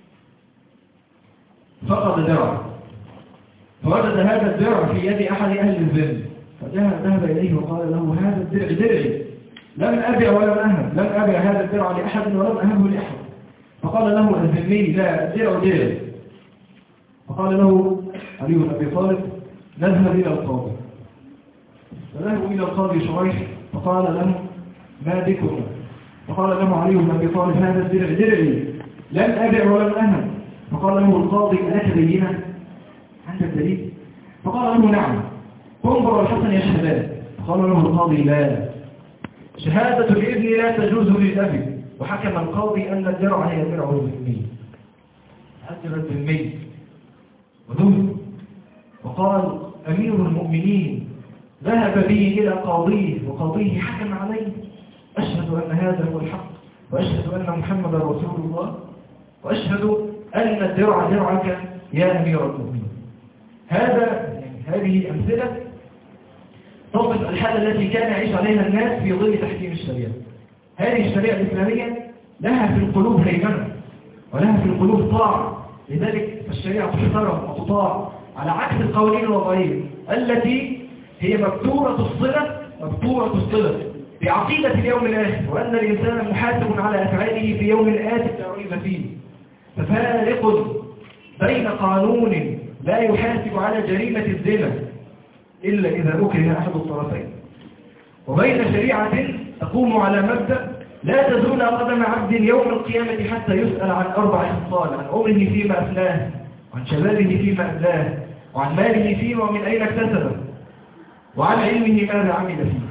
فقد درع، فوجد هذا الدرع في يد أحد أهل الذل، فذهب إليه وقال له: هذا الدرع درعي، لم أبع ولم أهب، لم أبع هذا الدرع لأحد ولم أهبه لأحد. فقال له الذمي: لا، الدرع درعي. فقال له علي بن أبي طالب: نذهب إلى القاضي. فذهبوا إلى القاضي شريح فقال له: ما بكم؟ فقال له علي بن أبي طالب: هذا الدرع درعي، لم أبع ولم أهب. فقال له القاضي: ألك بينة؟ عندك دليل؟ فقال له: نعم، انظر الحسن يشهدان. فقال له القاضي: لا، شهادة الابن لا تجوز للأب، وحكم القاضي أن الدرع هي درع الذمي، أجر الذمي ودون. وقال أمير المؤمنين ذهب بي إلى قاضيه وقاضيه حكم عليه، أشهد أن هذا هو الحق، وأشهد أن محمد رسول الله، وأشهد أن الدرع درعك يا أمير المؤمنين. هذا يعني هذه أمثلة تصف الحالة التي كان يعيش عليها الناس في ظل تحكيم الشريعة. هذه الشريعة الإسلامية لها في القلوب هيمنة ولها في القلوب طاعة، لذلك الشريعة تحترم وتطاع، على عكس القوانين الوضعية التي هي مبتورة الصلة مبتورة الصلة بعقيدة اليوم الآخر، وأن الإنسان محاسب على أفعاله في يوم آت لا ريب فيه. ففارق بين قانون لا يحاسب على جريمة الزنا إلا إذا أكره أحد الطرفين، وبين شريعة تقوم على مبدأ لا تزول قدم عبد يوم القيامة حتى يسأل عن أربع خصال: عن عمره فيما أفناه، وعن شبابه فيما أبلاه، وعن ماله فيما ومن أين اكتسبه، وعن علمه ماذا عمل فيه.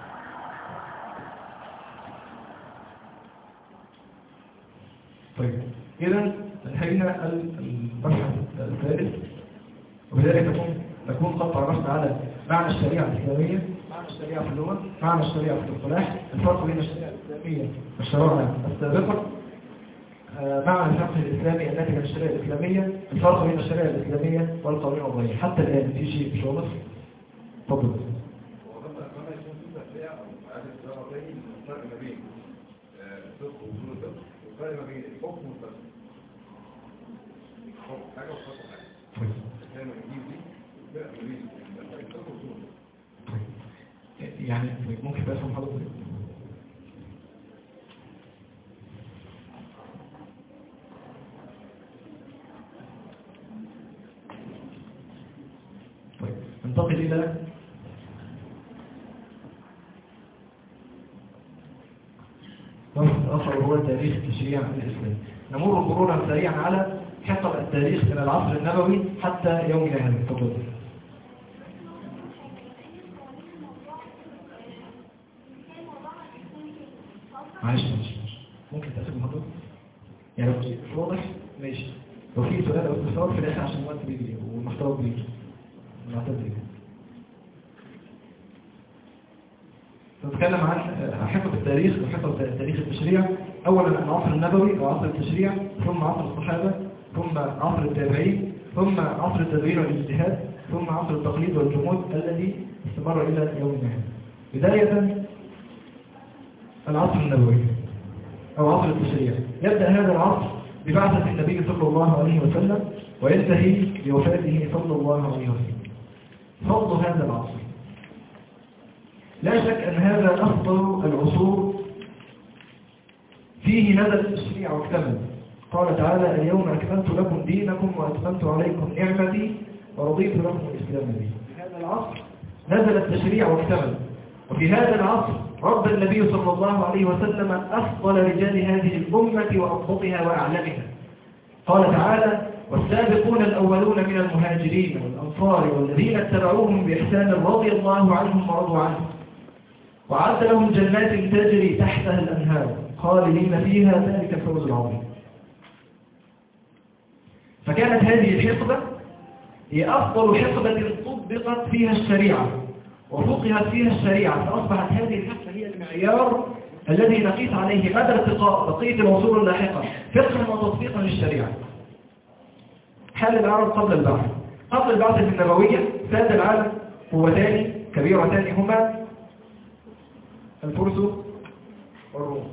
طيب إذا انتهينا المبحث الثالث، وبذلك نكون نكون قد تعرفنا على معنى الشريعة الإسلامية، معنى الشريعة في اللغة، معنى الشريعة في الاصطلاح، الفرق بين الشريعة الإسلامية والشرائع السابقة، معنى الفقه الإسلامي الناتج عن الشريعة الإسلامية، الفرق بين الشريعة الإسلامية والقوانين الوضعية. حتى الآن في شيء مش واضح؟ تفضل. الفرق ما بين الحكم والفقه حاجه وفقه حاجه زي ما بنجيب دي لا ما بين الفقه والفقه. يعني ممكن بس افهم حضرتك؟ طيب ننتقل الى آخر هو تاريخ التشريع الإسلامي. نمر مرورا سريعا على حقب التاريخ من العصر النبوي حتى يومنا هذا. تفضل. معلش معلش ممكن تقسم الموضوع؟ يعني لو واضح ماشي، لو في سؤال أو استفسار في الآخر عشان الوقت بيجري والمحتوى بيجري نعتذر. نتكلم عن حقب التاريخ وحقب تاريخ التشريع. أولا العصر النبوي وعصر التشريع، ثم عصر الصحابة، ثم عصر التابعين، ثم عصر التدوين والاجتهاد، ثم عصر التقليد والجمود الذي استمر إلى يومنا هذا. بداية العصر النبوي أو عصر التشريع، يبدأ هذا العصر ببعثة النبي صلى الله عليه وسلم وينتهي بوفاته صلى الله عليه وسلم. فضل هذا العصر، لا شك أن هذا أفضل العصور، فيه نزل التشريع واكتمل. قال تعالى: اليوم أكملت لكم دينكم وأتممت عليكم نعمتي ورضيت لكم الإسلام دينا. في هذا العصر نزل التشريع واكتمل، وفي هذا العصر رب النبي صلى الله عليه وسلم أفضل رجال هذه الأمة وأضبطها وأعلمها. قال تعالى: والسابقون الأولون من المهاجرين والأنصار والذين اتبعوهم بإحسان رضي الله عنهم ورضوا عنه وعد لهم جنات تجري تحتها الأنهار خالدين فيها ذلك الفوز العظيم. فكانت هذه الحقبة هي أفضل حقبة طبقت فيها الشريعة وفقهت فيها الشريعة، فأصبحت هذه الحقبة هي المعيار الذي نقيس عليه مدى ارتقاء بقية العصور اللاحقة فقها وتطبيقا للشريعة. حال العرب قبل البعث. قبل البعثة النبوية ساد العالم قوتان كبيرتان هما الفرس والروم،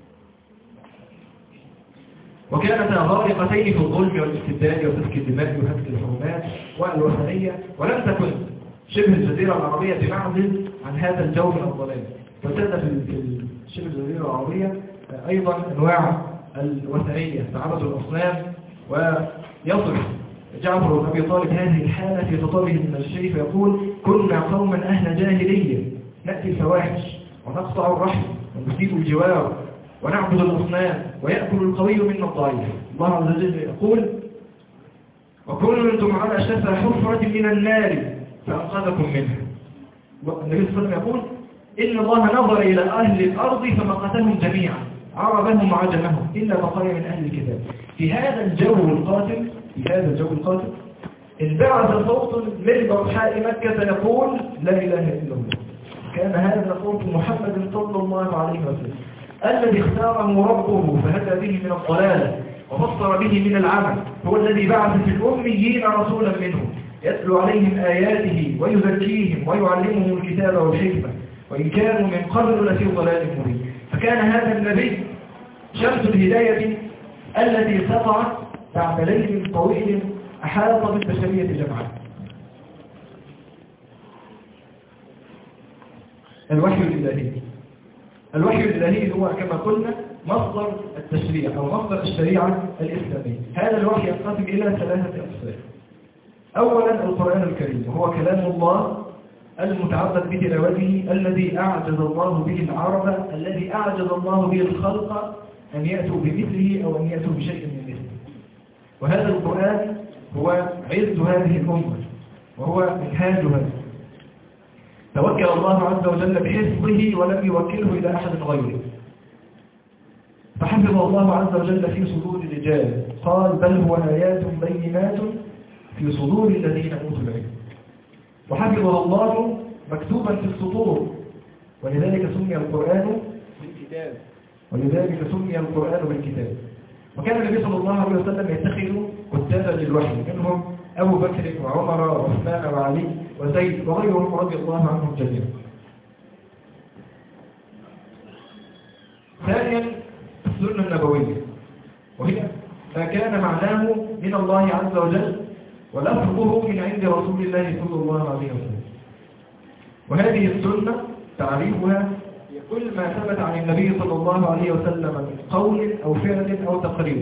وكانتا غارقتين في الظلم والاستبداد وسفك الدماء وهتك الحرمات والوثنية، ولم تكن شبه الجزيرة العربية بمعزل عن هذا الجو من الظلام. وساد في شبه الجزيرة العربية أيضا أنواع الوثنية تعبد الأصنام. ويصف جعفر بن أبي طالب هذه الحالة في خطابه المجشري فيقول: كنا قوما أهل جاهلية نأتي الفواحش ونقطع الرحم ونسيب الجوار ونعبد الأصنام ويأكل القوي منا الضعيف. الله عز وجل يقول: وكنتم على شفا حفرة من النار فأنقذكم منها. النبي صلى الله عليه وسلم يقول: إن الله نظر إلى أهل الأرض فمقتهم جميعا عربهم وعجمهم إلا بقايا من أهل الكتاب. في هذا الجو القاتل في هذا الجو القاتل انبعث صوت من برحاء مكة يقول لا إله إلا الله. كان هذا صوت محمد صلى الله عليه وسلم الذي اختاره ربه فهدى به من الضلالة وبصر به من العمل. هو الذي بعث في الأميين رسولا منهم يتلو عليهم آياته ويزكيهم ويعلمهم الكتاب والحكمة وإن كانوا من قبل لفي ضلال مبين. فكان هذا النبي شمس الهداية التي سطعت بعد ليل طويل أحاط بالبشرية جمعاء. الوحي الإلهي الوحي الإلهي هو كما قلنا مصدر التشريع أو مصدر الشريعة الإسلامية. هذا الوحي ينقسم إلى ثلاثة أقسام. أولا القرآن الكريم وهو كلام الله المتعبد بتلاوته الذي أعجز الله به العرب الذي أعجز الله به الخلق أن يأتوا بمثله أو أن يأتوا بشيء من مثله. وهذا القرآن هو عز هذه الأمة وهو منهاجها. توكل الله عز وجل بحفظه ولم يوكله إلى أحد غيره، فحفظ الله عز وجل في صدور الرجال. قال بل هو آيات بينات في صدور الذين أوتوا العلم. وحفظه الله مكتوبا في السطور ولذلك سمي القرآن بالكتاب ولذلك سمي القرآن بالكتاب. وكان النبي صلى الله عليه وسلم يتخذ كتابا للوحي منهم أبو بكر وعمر وعثمان وعلي وزيد وغيرهم رضي الله عنهم جميعا. ثانيا السنة النبوية وهي ما كان معناه من الله عز وجل ولفظه من عند رسول الله صلى الله عليه وسلم. وهذه السنة تعريفها هي كل ما ثبت عن النبي صلى الله عليه وسلم من قول أو فعل أو تقرير.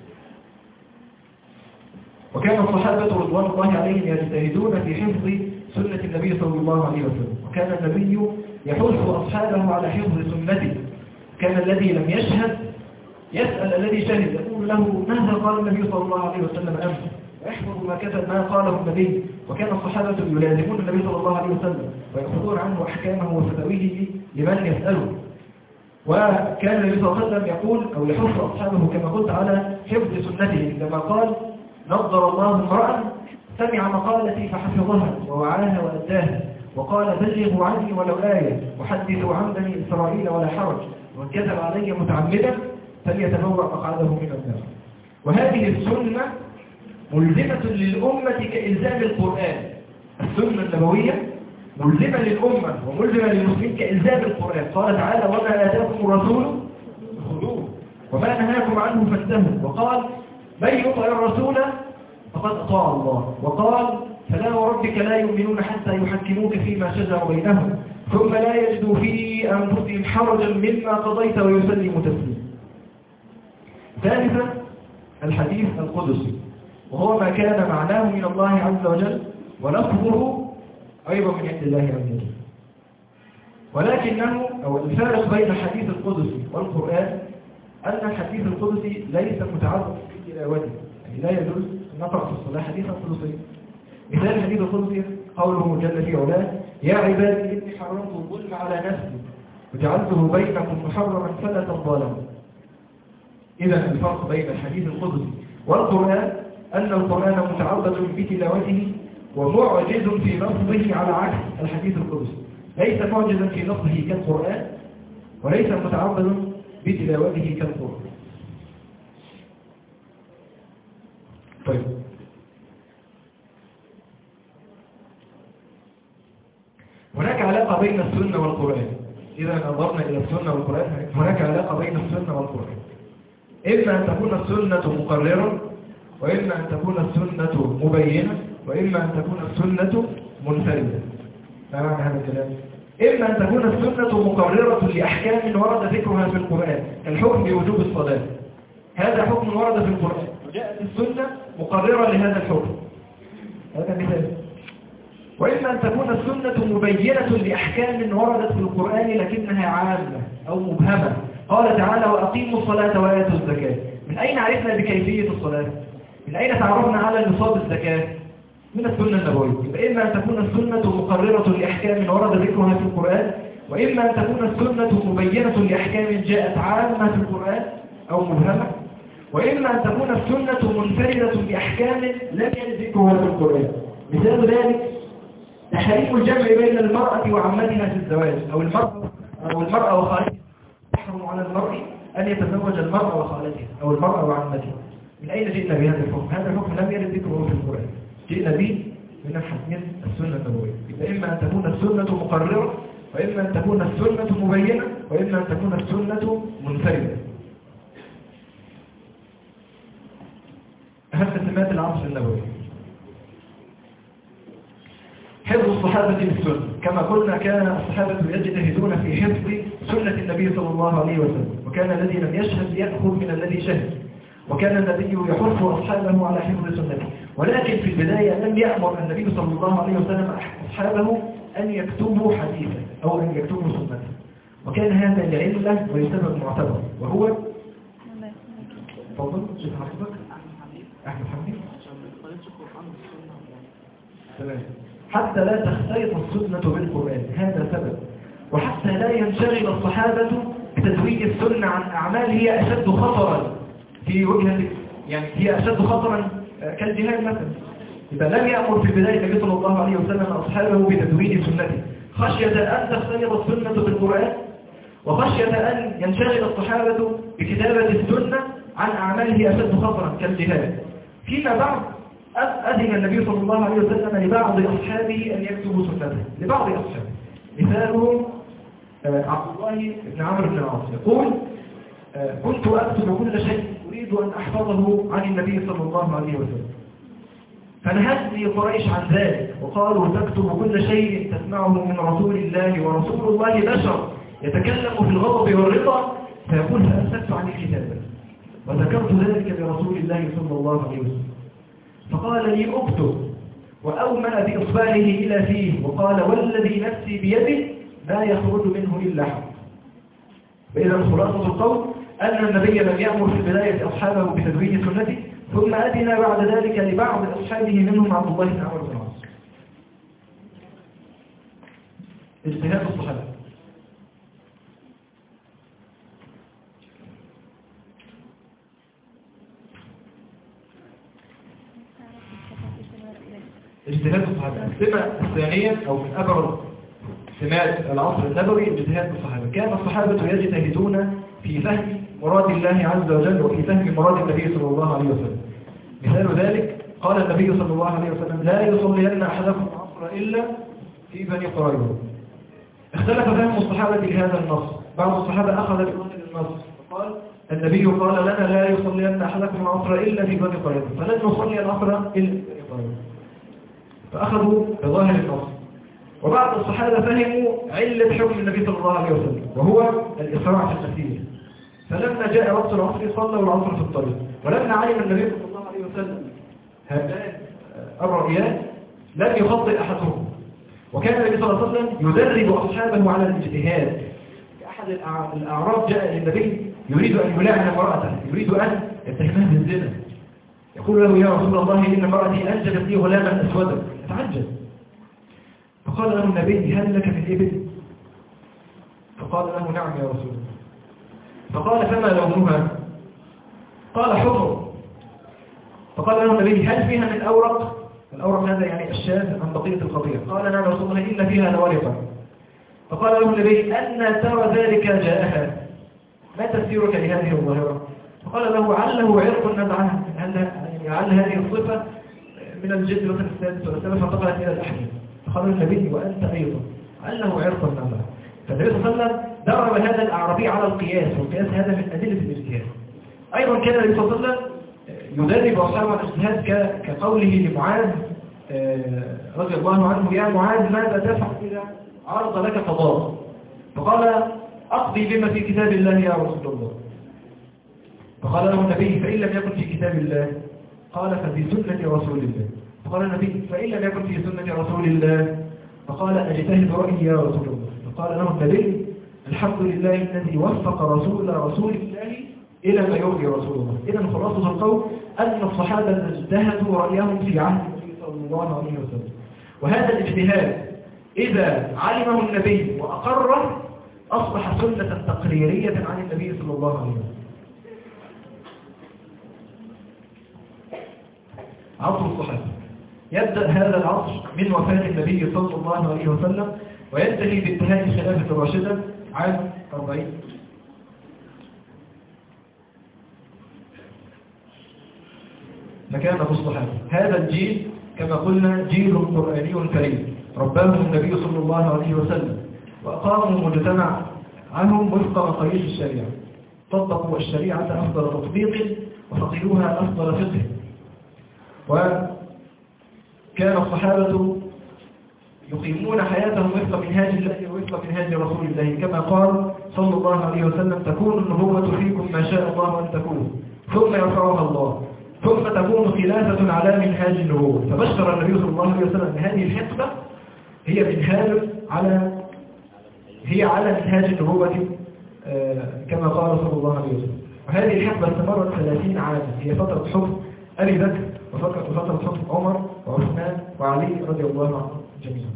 وكان الصحابة رضوان الله عليهم يجتهدون في حفظ سنة النبي صلى الله عليه وسلم. وكان النبي يحث أصحابه على حفظ سنته. كان الذي لم يشهد يسأل الذي شهد يقول له ماذا قال النبي صلى الله عليه وسلم أمس ويحفظ ما كتب ما قاله النبي. وكان الصحابة يلازمون النبي صلى الله عليه وسلم ويأخذون عنه أحكامه وفتاويه لمن يسأله. وكان النبي صلى الله عليه وسلم يقول أو يحث أصحابه كما قلت على حفظ سنته كما قال نظر الله امرأ سمع مقالتي فحفظها ووعاها وأداها وقال بلغوا عني ولو آية وحدثوا عن بني إسرائيل ولا حرج ومن كذب علي متعمدا فليتبوأ مقعده من النار. وهذه السنة ملزمة للأمة كإلزام القرآن. السنة النبوية ملزمة للأمة وملزمة للمسلمين كإلزام القرآن. قال تعالى وما آتاكم الرسول خذوه وما نهاكم عنه فانتهوا. وقال من يطع الرسول فقد أطاع الله. وقال فلا وربك لا يؤمنون حتى يحكموك فيما شجر بينهم ثم لا يجدوا في أنفسهم حرجا مما قضيت ويسلموا تسليما. ثالثا الحديث القدسي وهو ما كان معناه من الله عز وجل ولفظه أيضا من عند الله عز وجل. ولكنه أو الفارق بين الحديث القدسي والقرآن أن الحديث القدسي ليس متعلق بتلاوته، يعني لا يجوز أن نقرأ في الصلاة حديثا قدسيا. مثال الحديث القدسي قوله جل في علاه يا عبادي إني حرمت الظلم على نفسي وجعلته بينكم محرما فلا تظالموا. إذا الفرق بين الحديث القدسي والقرآن أن القرآن متعبد بتلاوته ومعجز في لفظه على عكس الحديث القدسي. ليس معجزا في لفظه كالقرآن وليس متعبد بتلاوته كالقرآن. طيب هناك علاقة بين السنة والقرآن. إذا نظرنا إلى السنة والقرآن هناك علاقة بين السنة والقرآن. إما أن تكون السنة مقررة وإما أن تكون السنة مبينة وإما أن تكون السنة منفردة. ما معنى هذا الكلام؟ إما أن تكون السنة مقررة لأحكام ورد ذكرها في القرآن الحكم بوجوب الصلاة، هذا حكم ورد في القرآن وجاءت السنة مقررة لهذا الحكم، هذا مثال. وإما أن تكون السنة مبينة لأحكام وردت في القرآن لكنها عامة أو مبهمة. قال تعالى وأقيموا الصلاة وآتوا الزكاة. من أين عرفنا بكيفية الصلاة؟ من أين تعرفنا على نصاب الزكاة؟ من السنة النبوية. يبقى إما أن تكون السنة مقررة لأحكام ورد ذكرها في القرآن وإما أن تكون السنة مبينة لأحكام جاءت عامة في القرآن أو مبهمة، وإما أن تكون السنة منفردة بأحكام لم يرد ذكرها في القرآن. مثال ذلك تحريم الجمع بين المرأة وعمتها في الزواج، أو المرأة أو المرأة وخالتها. يحرم على المرء أن يتزوج المرأة وخالتها أو المرأة وعمتها. من أين جئنا بهذا الحكم؟ هذا الحكم لم يرد ذكره في القرآن، جئنا به من الحكم السنة النبوية. يبقى إما أن تكون السنة مقررة، وإما أن تكون السنة مبينة، وإما أن تكون السنة منفردة. أهم سمات العصر النبوي: حفظ الصحابة للسنة. كما قلنا كان الصحابة يجتهدون في حفظ سنة النبي صلى الله عليه وسلم، وكان الذي لم يشهد يأخذ من الذي شهد، وكان النبي يحث أصحابه على حفظ سنته. ولكن في البداية لم يأمر النبي صلى الله عليه وسلم أصحابه أن يكتبوا حديثا أو أن يكتبوا سنة، وكان هذا لعلة ولسبب معتبر، وهو تفضل شيخ حفظك أحمد حمدي تمام، حتى لا تختلط السنة بالقرآن، هذا سبب. وحتى لا ينشغل الصحابة بتزويج السنة عن أعمال هي أشد خطرا في وجهة، يعني هي أشد خطرا كالجهاد مثلا. إذا لم يأمر في البداية النبي صلى الله عليه وسلم أصحابه بتزويج سنته خشية أن تختلط السنة بالقرآن، وخشية أن ينشغل الصحابة بكتابة السنة عن أعمال هي أشد خطرا كالجهاد. فيما بعد أذن النبي صلى الله عليه وسلم لبعض أصحابه أن يكتبوا سنته، لبعض أصحابه. مثالهم عبد الله بن عمرو بن العاص يقول: كنت أكتب كل شيء أريد أن أحفظه عن النبي صلى الله عليه وسلم، فنهتني قريش عن ذلك وقالوا: تكتب كل شيء تسمعه من رسول الله، ورسول الله بشر يتكلم في الغضب والرضا، فيقول: فأمسكت عن الكتابة وذكرت ذلك لرسول الله صلى الله عليه وسلم، فقال لي: اكتب، وأومأ بإصبعه إلى فيه وقال: والذي نفسي بيده لا يخرج منه إلا حق. فإذا خلاصة القول أن النبي لم يأمر في البداية أصحابه بتزويج سنته، ثم أذن بعد ذلك لبعض أصحابه منهم عبد الله بن عمرو بن العاص. اجتهاد الصحابة. اجتهاد الصحابة. السمة الثانية أو من أبرز سمات العصر النبوي اجتهاد الصحابة. كان الصحابة يجتهدون في فهم مراد الله عز وجل وفي فهم مراد النبي صلى الله عليه وسلم. مثال ذلك قال النبي صلى الله عليه وسلم: لا يصلين أحدكم العصر إلا في بني قريظة. اختلف فهم الصحابة لهذا النص، بعض الصحابة أخذ بظاهر النص فقال: النبي قال لنا لا يصلين أحدكم العصر إلا في بني قريظة، فلن نصلي العصر إلا في بني قريظة، فأخذوا بظاهر النص. وبعض الصحابة فهموا علة حكم النبي صلى الله عليه وسلم، وهو الإسراع في التسليم، فلما جاء وقت العصر صلوا العصر في الطريق. ولما علم النبي صلى الله عليه وسلم هذان الرأيان لم يخطئ أحدهم، وكان النبي صلى الله عليه وسلم يدرب أصحابه على الاجتهاد. أحد الأعراب جاء للنبي يريد أن يلاعن امرأته، يريد أن يتهمها بالزنا، يقول له: يا رسول الله إن امرأتي أنجبت لي غلاما أسودا. يتعجب، فقال له النبي: هل لك من إبل؟ فقال له: نعم يا رسول الله. فقال: فما لونها؟ قال: حمر. فقال له النبي: هل فيها من أورق؟ الأورق هذا يعني الشاذ عن بقية القضية. قال: نعم يا رسول الله، إن فيها لورقا. فقال له النبي: أن ترى ذلك جاءها؟ ما تفسيرك لهذه الظاهرة؟ فقال له: عله عرق نزعها، لعل هذه الصفة من الجد مثل السادس والسابع فانتقلت إلى الأحيان. فقال النبي: وأنت أيضا عله عرق نزعها. فالنبي صلى الله عليه وسلم درب هذا الأعرابي على القياس، والقياس هذا من أدلة الاجتهاد. أيضا كان النبي صلى الله عليه وسلم يدرب أصحابه على الاجتهاد كقوله لمعاذ رضي الله عنه: يا معاذ ماذا تفعل إذا عرض لك قضاء؟ فقال: أقضي بما في كتاب الله يا رسول الله. فقال له النبي: فإن لم يكن في كتاب الله؟ قال: ففي سنة رسول الله. فقال النبي: فإن لم يكن في سنة رسول الله؟ فقال: أجتهد رأيي يا رسول الله. فقال له النبي: الحمد لله الذي وفق رسول رسول الله إلى ما يرضي رسول الله. إذا خلاصة القول أن الصحابة اجتهدوا رأيهم في عهد النبي صلى الله عليه وسلم، وهذا الاجتهاد إذا علمه النبي وأقره أصبح سنة تقريرية عن النبي صلى الله عليه وسلم. عصر الصحابة يبدأ هذا العصر من وفاة النبي صلى الله عليه وسلم وينتهي بانتهاء الخلافة الراشدة عام أربعين. مكانة الصحابة هذا الجيل كما قلنا جيل قرآني كريم رباهم النبي صلى الله عليه وسلم وأقاموا مجتمع عنهم وفق مقاييس الشريعة، طبقوا الشريعة أفضل تطبيق وفقهوها أفضل فقه. وكان الصحابة يقيمون حياتهم وفق منهاج الله ووفق منهاج رسول الله كما قال صلى الله عليه وسلم تكون النبوة فيكم ما شاء الله أن تكون ثم يرفعها الله ثم تكون خلافة على منهاج النبوة. فبشر النبي صلى الله عليه وسلم أن هذه الحقبة هي منهاج على هي على منهاج النبوة كما قال صلى الله عليه وسلم. وهذه الحقبة استمرت ثلاثين عاما، هي فترة حكم أبي بكر وفترة حكم عمر وعثمان وعلي رضي الله عنهم جميعا.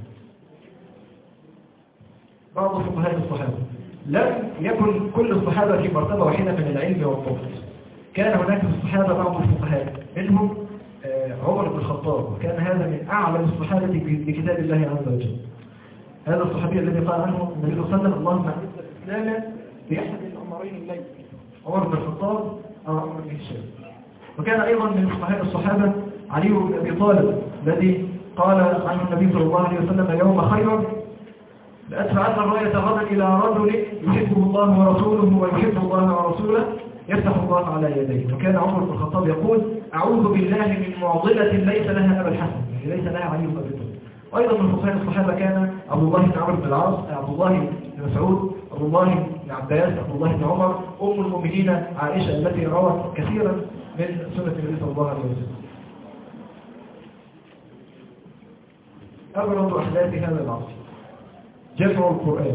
بعض فقهاء الصحابة لم يكن كل الصحابة في مرتبة واحدة من العلم والضبط، كان هناك في الصحابة بعض الفقهاء منهم عمر بن الخطاب، وكان هذا من أعلم الصحابة بكتاب الله عز وجل. هذا الصحابي الذي قال عنه النبي صلى الله عليه وسلم اللهم أعز الإسلام بأحد الأمرين الليل، عمر بن الخطاب أو عمر بن هشام. وكان أيضا من فقهاء الصحابة علي بن أبي طالب الذي قال عنه النبي صلى الله عليه وسلم يوم خيبر لأدفعن الراية غدا إلى رجل يحبه الله ورسوله ويحب الله ورسوله يفتح الله على يديه. وكان عمر بن الخطاب يقول أعوذ بالله من معضلة ليس لها أبا الحسن، ليس لها علي بن أبي طالب. أيضا من فقهاء الصحابة كان عبد الله بن عمرو بن العاص، عبد الله بن مسعود، عبد الله بن عباس، عبد الله بن عمر، أم المؤمنين عائشة التي روت كثيرا من سنة النبي صلى الله عليه وسلم. أبرز أحداث هذا العصر جمع القرآن.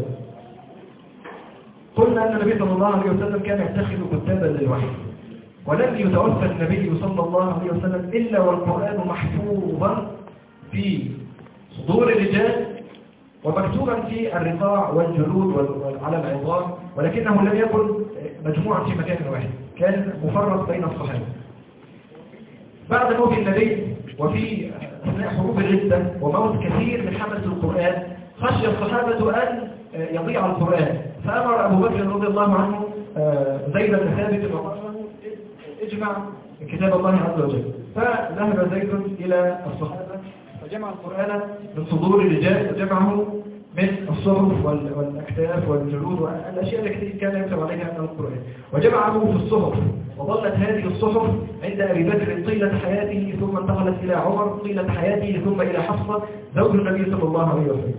قلنا أن النبي صلى الله عليه وسلم كان يتخذ كتابا للوحي، ولم يتوفى النبي صلى الله عليه وسلم إلا والقرآن محفوظا في صدور الرجال ومكتوبا في الرقاع والجلود وعلى العظام، ولكنه لم يكن مجموعا في مكان واحد، كان مفرق بين الصحابة. بعد موت النبي وفي أثناء حروب الردة وموت كثير من حملة القرآن خشي الصحابة أن يضيع القرآن، فأمر أبو بكر رضي الله عنه زيد بن ثابت وقال له اجمع كتاب الله عز وجل. فذهب زيد إلى الصحابة فجمع القرآن من صدور الرجال وجمعه من الصحف والأكتاف والجلود والأشياء التي كان يكتب عليها من القرآن، وجمعه في الصحف. وظلت هذه الصحف عند أبي بكر طيلة حياته، ثم انتقلت إلى عمر طيلة حياته، ثم إلى حفصة زوج النبي صلى الله عليه وسلم.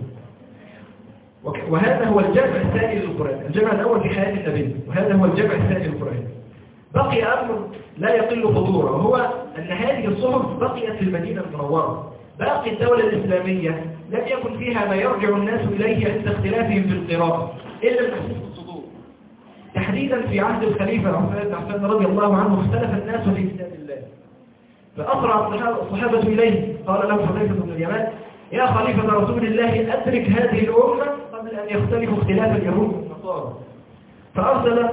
وهذا هو الجمع الثاني للقرآن. الجمع الأول في حياة النبي، وهذا هو الجمع الثاني للقرآن. بقي أمر لا يقل خطورة، وهو أن هذه الصحف بقيت في المدينة المنورة. باقي الدولة الإسلامية لم يكن فيها ما يرجع الناس إليه عند اختلافهم في القراءة إلا المحفوظ في الصدور. تحديدا في عهد الخليفة عثمان بن عفان رضي الله عنه اختلف الناس في كتاب الله، فأسرع الصحابة إليه. قال له حذيفة بن اليمان يا خليفة رسول الله أدرك هذه الأمة قبل أن يختلفوا اختلاف اليهود والنصارى. فأرسل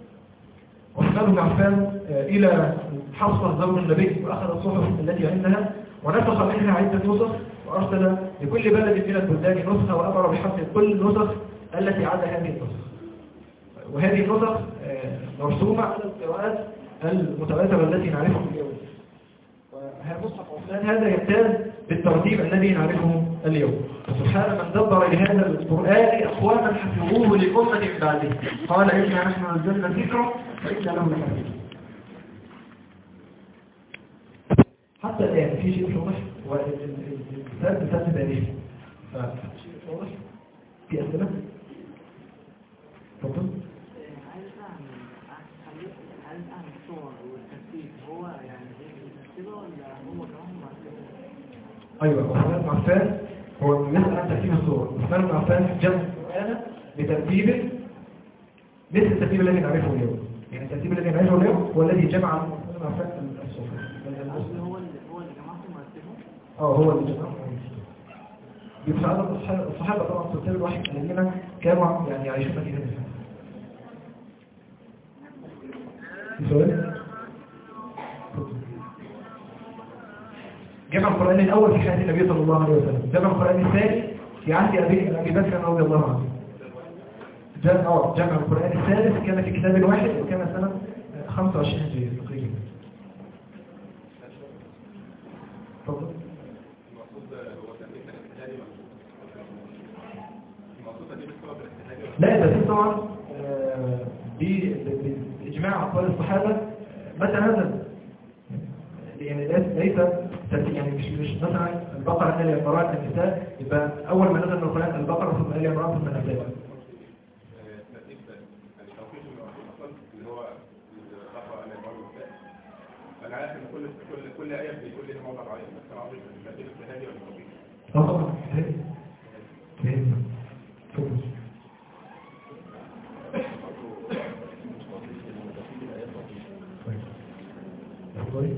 عثمان بن عفان إلى حفصة زوج النبي وأخذ الصحف التي عندها ونسخ منها عدة نسخ، وأرسل لكل بلد من البلدان نسخة وأمر بحفظ كل النسخ التي عدا هذه النسخ. وهذه النسخ مرسومة على القراءات المتواترة التي نعرفها اليوم. ومصحف عثمان هذا يمتاز بالترتيب الذي نعرفه اليوم. سبحان من دبر لهذا القرآن أقواما حفظوه للأمة من بعده. قال إنا نحن نزلنا ذكره فإنا له لحافظون. حتى الآن في شيء واضح، والإنسان بتاعت تاريخ فشيء واضح في أسئلة؟ تفضل. عايز أعمل عايز أعمل الصور والترتيب هو يعني كده ولا هو كمان مع أيوة، عثمان بن عفان هو يسأل عن ترتيب الصور. عثمان بن عفان جمع القرآن بترتيب مثل الترتيب الذي نعرفه اليوم. يعني الترتيب الذي نعرفه اليوم هو الذي جمع عثمان بن عفان الصور. هو اللي هو اللي جمعته مرتبه؟ اه هو اللي جمعه بمساعدة الصحابة طبعا في الكتاب الواحد الذين كانوا يعني يعيشون في هذه الحياة. سؤال؟ جمع القرآن الأول في حياة النبي صلى الله عليه وسلم، جمع القرآن الثاني في عهد أبي أبي بكر رضي الله عنه. جمع جمع القرآن الثالث كان في كتاب واحد وكان سنة خمسة وعشرين هجرية تقريبا. تفضل. لا ده في طبعا بإجماع أقوال الصحابة متى نزل، يعني ليس يعني مش مش مثلا البقرة آل عمران النساء يبقى أول ما نزل من القرآن البقرة ثم آل عمران ثم النساء. أنا عارف إن كل كل كل آية بيقول لي موضع معين، بس أنا عارف إن الترتيب الهادي ولا الطبيعي. اه طبعا هادي. هادي. تفضل. طيب.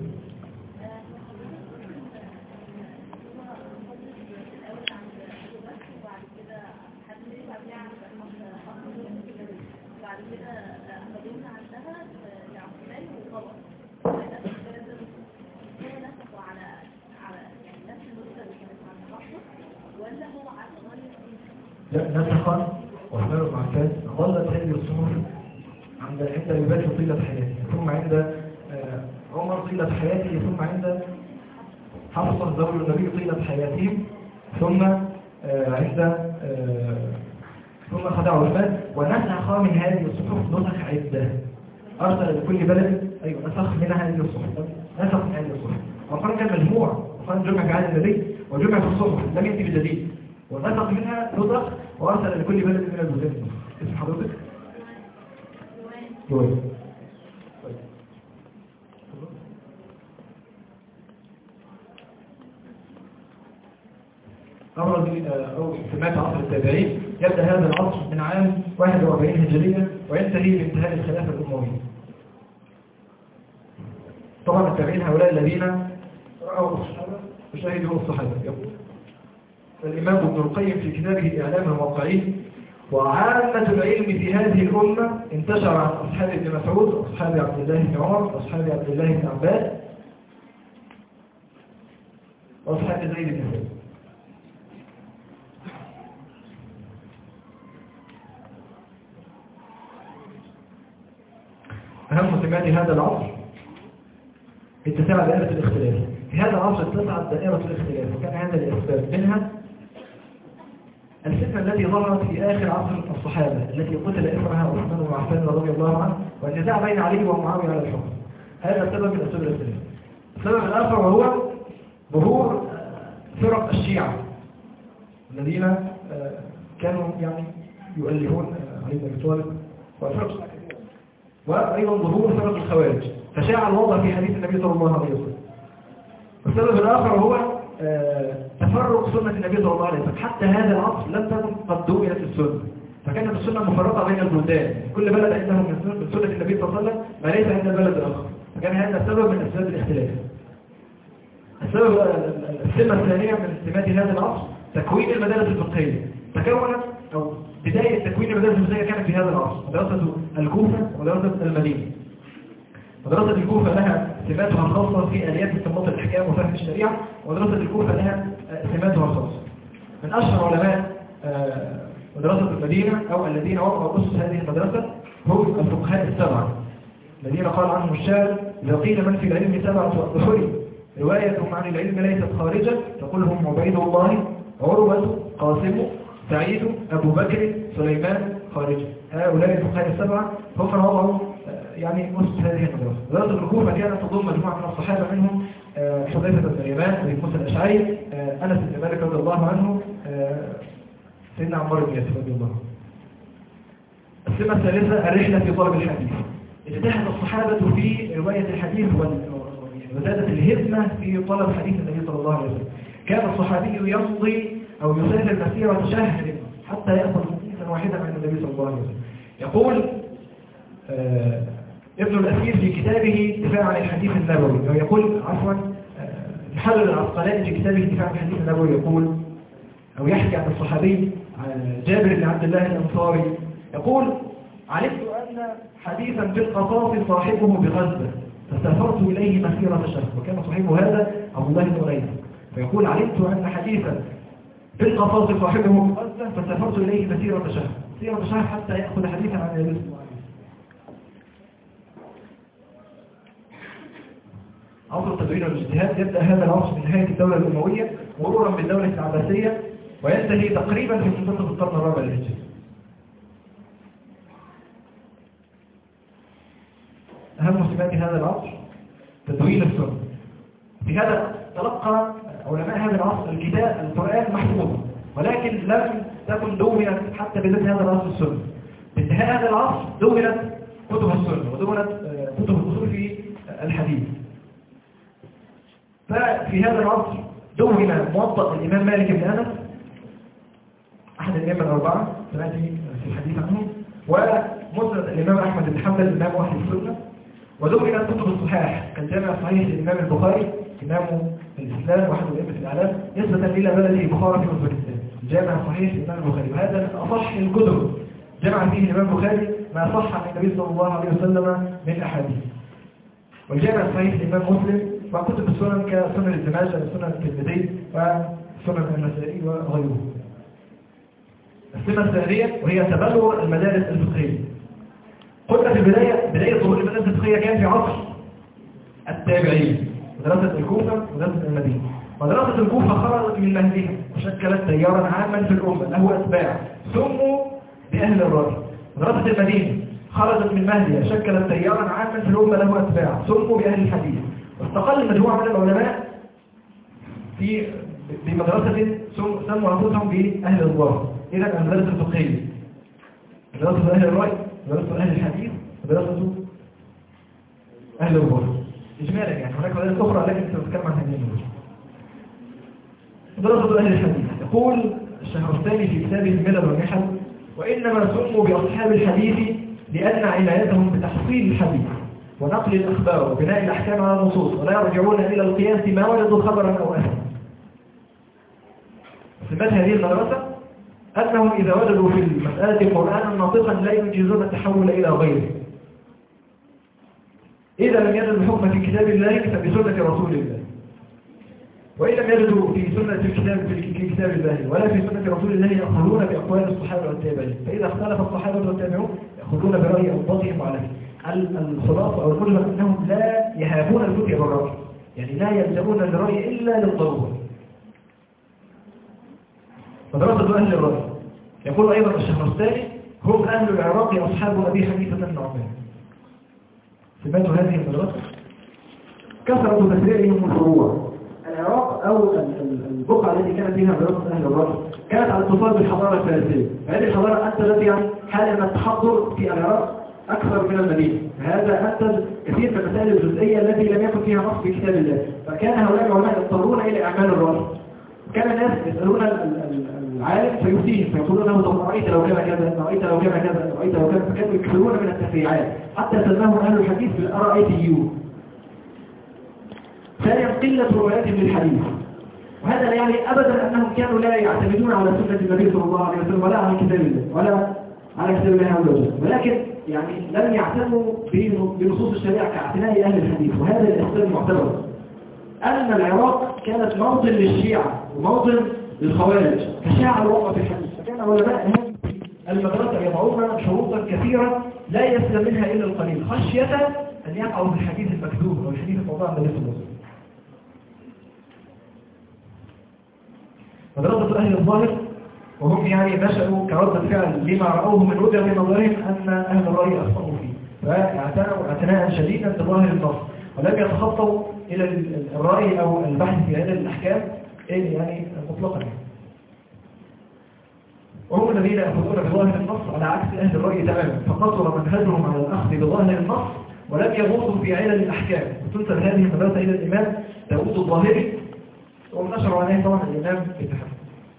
لا نسخا وعثمان بن عفان ظلت هذه الصحف عند عند ابي بكر طيله حياته، ثم عند عمر طيله حياته، ثم عند حفصه زوج النبي طيله حياتهم، ثم عند ثم خدع عثمان ونسخ من هذه الصحف نسخ عده ارسل لكل بلد ايوه نسخ من هذه الصحف نسخ من هذه الصحف. القرآن كان مجموع، القرآن جمع في عهد النبي وجمع في الصحف لم يأتي بجديد، ونسخ منها نسخ وارسل لكل بلد من البلدان. اسم حضرتك؟ جوان. أمر أو سمات عصر التابعين يبدأ هذا العصر من عام واحد وأربعين هجرية وينتهي بانتهاء الخلافة الأموية. طبعا التابعين هؤلاء الذين رأوا الصحابة وشاهدوا الصحابة. يقول الإمام ابن القيم في كتابه إعلام الموقعين: وعامة العلم في هذه الأمة انتشر عن أصحاب ابن مسعود وأصحاب عبد الله بن عمر وأصحاب عبد الله بن عباس وأصحاب زيد بن ثابت. أهم سمات هذا العصر اتساع دائرة الاختلاف. في هذا العصر اتسعت دائرة الاختلاف، وكان هذا الأسباب منها الفتنة التي ظهرت في آخر عصر الصحابة التي قتل إثرها عثمان بن عفان رضي الله عنه، والنزاع بين علي ومعاوية على الحكم. هذا السبب من أسباب الاختلاف. السبب الآخر وهو ظهور فرق الشيعة الذين كانوا يعني يؤلهون علي بن أبي طالب وفرق، وأيضا ظهور فرق الخوارج، فشاع الوضع في حديث النبي صلى الله عليه وسلم. والسبب الآخر هو تفرق سنة النبي صلى الله عليه وسلم. حتى هذا العصر لم تكن قد دوئلت السنة، فكانت السنة مفرقة بين البلدان، كل بلد عندهم من سنة النبي صلى الله عليه وسلم ما ليس عند البلد الآخر، فكان هذا سبب من أسباب الاختلاف. السبب السمة الثانية من سمات هذا العصر تكوين المدارس الفقهية. تكونت أو بداية تكوين المدارس الفقهية كانت في هذا العصر، مدرسة الكوفة ومدرسة المدينة. مدرسة الكوفة لها سماتها الخاصة في آليات استنباط الأحكام وفهم الشريعة، ومدرسة الكوفة لها سماتها الخاصة. من أشهر علماء مدرسة المدينة أو الذين وضعوا أسس هذه المدرسة هم الفقهاء السبعة الذين قال عنهم الشاعر: إذا قيل من في العلم سبعة أبحر روايتهم عن العلم ليست خارجة، تقول هم عبيد الله، عروة، قاسم، سعيد، أبو بكر، سليمان، خارجة. هؤلاء الفقهاء السبعة هم من وضعوا يعني أسس هذه المدرسة. مدرسة الكوفة كانت تضم مجموعة من الصحابة منهم حذيفة بن اليمان، أبي موسى الأشعري، أنس بن مالك رضي الله عنه، سيدنا عمار بن ياسر رضي الله عنه. السمة الثالثة الرحلة في طلب الحديث. اجتهد الصحابة في رواية الحديث وزادت الهمة في طلب حديث النبي صلى الله عليه وسلم. كان الصحابي يمضي أو يسافر مسيرة شهر حتى يأخذ حديثا واحدا عن النبي صلى الله عليه وسلم. يقول آه ابن الأثير في كتابه دفاع عن الحديث النبوي، أو يقول عفوا محلل العسقلاني في كتابه دفاع عن الحديث النبوي، يقول أو يحكي عن الصحابي جابر بن عبد الله الأنصاري يقول: علمت أن حديثا في القصاص صاحبه بغزة فسافرت إليه مسيرة شهر، وكان صاحبه هذا عبد الله بن أنيس، فيقول: علمت أن حديثا في القصاص صاحبه بغزة فسافرت إليه مسيرة شهر، مسيرة شهر حتى يأخذ حديثا عن النبي صلى الله عليه وسلم. عصر التدوين والاجتهاد يبدأ هذا العصر من نهاية الدولة الأموية مرورا بالدولة العباسية، وينتهي تقريبا في منتصف القرن الرابع الهجري. أهم سمات هذا العصر تدوين السنة. في هذا تلقى علماء هذا العصر الكتاب القرآن محفوظا، ولكن لم تكن دونت حتى بداية هذا العصر السنة. بانتهاء هذا العصر دونت كتب السنة ودونت كتب الأصول في الحديث. ففي هذا العصر دون موطأ الإمام مالك بن أنس أحد الأئمة الأربعة سمعت في الحديث عنهم، ومسند الإمام أحمد بن حنبل الإمام أهل السنة، ودونت كتب الصحاح كالجامع الصحيح للإمام البخاري إمام الإسلام واحد من أئمة الإعلام نسبة إلى بلده البخاري في أوزبكستان، الجامع الصحيح للإمام البخاري، وهذا من أصح الكتب جمع فيه الإمام البخاري ما صح عن النبي صلى الله عليه وسلم من أحاديث. والجامع الصحيح للإمام مسلم وكتب السنن كسنن ابن ماجه وسنن الترمذي وسنن النسائي وغيره. السنة الثانية وهي تبلور المدارس الفقهية. قلنا في البداية بداية ظهور المدارس الفقهية كان في عصر التابعين، مدرسة الكوفة ومدرسة المدينة. مدرسة الكوفة خرجت من مهدها وشكلت تيارا عاما في الأمة له أتباع سموا بأهل الرأي. مدرسة المدينة خرجت من مهدها شكلت تيارا عاما في الأمة له أتباع سموا بأهل الحديث. واستقل مجموعة من العلماء في بمدرسة سموا أنفسهم بأهل الظاهر. إذا المدرسة الفقهية مدرسة أهل الرأي، مدرسة أهل الحديث، مدرسة أهل الظاهر. إجمالا يعني هناك مدارس أخرى لكن سنتكلم عن هذه المدرسة. مدرسة أهل الحديث يقول الشهرستاني في كتابه الملل والنحل: وإنما سموا بأصحاب الحديث لأن عنايتهم بتحصيل الحديث ونقل الأخبار وبناء الأحكام على النصوص، ولا يرجعون إلى القياس ما وجدوا خبرا أو أهلا. سمات هذه المدرسة أنهم إذا وجدوا في المسألة قرآنا ناطقا لا يجيزون التحول إلى غيره. إذا لم يجدوا الحكم في كتاب الله فبسنة رسول الله، وإن لم يجدوا في سنة الكتاب في كتاب الله ولا في سنة رسول الله يأخذون بأقوال الصحابة والتابعين، فإذا اختلف الصحابة والتابعون يأخذون برأي أنفسهم عليه. الخلاصة أو المجمل أنهم لا يهابون الفتية بالرأي، يعني لا يلجؤون للرأي إلا للضرورة. مدرسة أهل الرأي يقول أيضا الشهرستاني: هم أهل العراق أصحاب أبي حنيفة النعمان. سمات هذه المدرسة كثرة تفريعهم الفروع. العراق أو البقعة التي كانت فيها مدرسة أهل الرأي كانت على اتصال بالحضارة الفارسية، فهذه الحضارة أنتجت يعني حالة من التحضر في العراق أكثر من المدينة، فهذا أنتج كثير من المسائل الجزئية التي لم يكن فيها نص في كتاب الله، فكان هؤلاء العلماء يضطرون إلى أعمال الرأي. كان الناس يسألون العالم فيفتيهم فيقولون له: طب رأيت لو كان كذا، رأيت لو كان كذا، رأيت لو كان، فكانوا يكثرون من التفريعات حتى سماهم أهل الحديث بالأرائيتيون. ثانيا قلة رواياتهم للحديث، وهذا لا يعني أبدا أنهم كانوا لا يعتمدون على سنة النبي صلى الله عليه وسلم ولا على كتاب الله ولا على كتاب الله عز وجل، ولكن يعني لم يعتنوا بنصوص الشريعة كاعتناء أهل الحديث. وهذا الإحسان المعتبر أن العراق كانت موطن للشيعة وموطن للخوارج فشاع الوضع في الحديث، فكان علماء هذه المدرسة يضعون شروطا كثيرة لا يسلم منها إلا القليل خشية أن يقعوا في الحديث المكذوب أو الحديث الموضوع عند النبي صلى الله عليه وسلم. مدرسة أهل الظاهر وهم يعني نشأوا كردة فعل لما رأوه من وجهة نظرهم أن أهل الرأي أخطأوا فيه، فاعتنوا اعتناء شديدا بظاهر النص ولم يتخطوا إلى الرأي أو البحث في هذه الأحكام يعني مطلقا. وهم الذين يأخذون بظاهر النص على عكس أهل الرأي تماما، فقصر منهجهم على الأخذ بظاهر النص ولم يغوصوا في علل الأحكام. وتنسب هذه المدرسة إلى الإمام داود الظاهري ونشر عليه طبعا الإمام ابن حزم.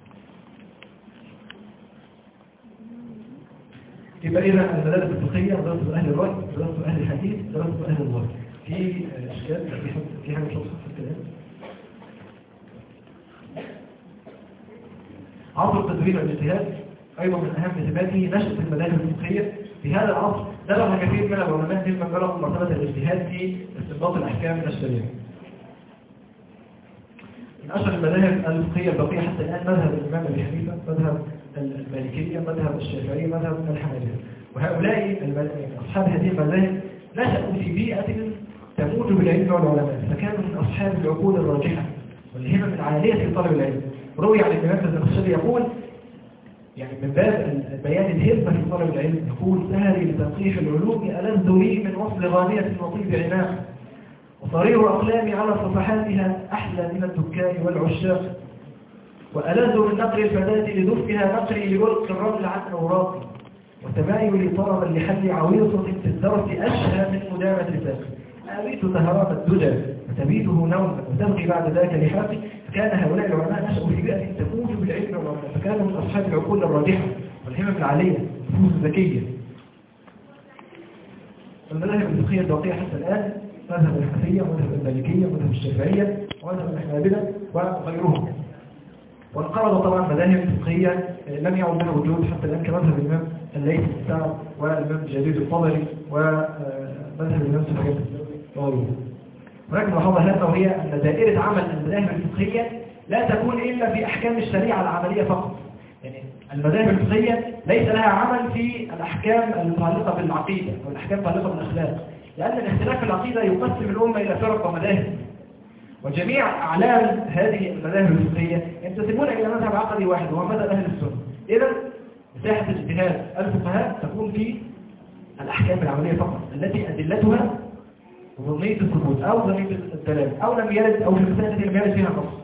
يبقى إذا المدارس الفقهية مدرسة أهل الرأي، مدرسة أهل الحديث، مدرسة أهل الظاهر. في إشكال في حاجة شخص في الكلام. عصر التدوين والاجتهاد أيضا من أهم سماته نشأة المذاهب الفقهية. في هذا العصر بلغ كثير من العلماء ممن بلغوا مرتبة الاجتهاد في استنباط الأحكام من الشريعة. من أشهر المذاهب الفقهية البقية حتى الآن مذهب الإمام أبي حنيفة، مذهب المالكية، مذهب الشافعية، مذهب الحنابلة. وهؤلاء أصحاب هذه المذاهب نشأوا في بيئة تموج بالعلم والعلماء، فكانوا من أصحاب العقول الراجحة والهمم العالية في طلب العلم. روي عن الإمام الزمخشري يقول يعني من باب بيان الهمة في طلب العلم يقول: سهري لتنقيح العلوم ألذ لي من وصل غانية وطيب عناق، وصرير أقلامي على صفحاتها أحلى من الدكان والعشاق، وألذ من نقر الفتاة لدفها نقري لولق الرمل عن أوراقي، وتمايلي طربا لحل عويصة في الدرس أشهى من مدامة ساقي، أبيت سهرات الدجى وتبيته نوما وتبغي بعد ذاك لحاقي. فكان هؤلاء العلماء نشأوا في بيئة تموج بالعلم والعلماء، فكانوا من أصحاب العقول الراجحة والهمم العالية والنفوس الذكية. المذاهب الفقهية الباقية حتى الآن مذهب الحنفية ومذهب المالكية ومذهب الشافعية ومذهب الحنابلة وغيرهم. وانقرض طبعا مذاهب فقهية لم يعد لها وجود حتى الآن كمذهب الإمام الليث بن سعد والإمام جرير الطبري ومذهب الإمام سفيان الثوري. ولكن ملاحظة هذا وهي أن دائرة عمل المذاهب الفقهية لا تكون إلا في أحكام الشريعة العملية فقط. يعني المذاهب الفقهية ليس لها عمل في الأحكام المتعلقة بالعقيدة والأحكام المتعلقة بالأخلاق، لأن الاختلاف في العقيدة يقسم الأمة إلى فرق ومذاهب، وجميع أعلام هذه المذاهب الفقهية ينتسبون إلى مذهب عقدي واحد وهو مذهب أهل السنة. إذا مساحة اجتهاد الفقهاء تكون في الأحكام العملية فقط التي أدلتها ظنية الثبوت أو ظنية الدلالة، أو لم يرد أو في المسائل التي لم يرد فيها نص.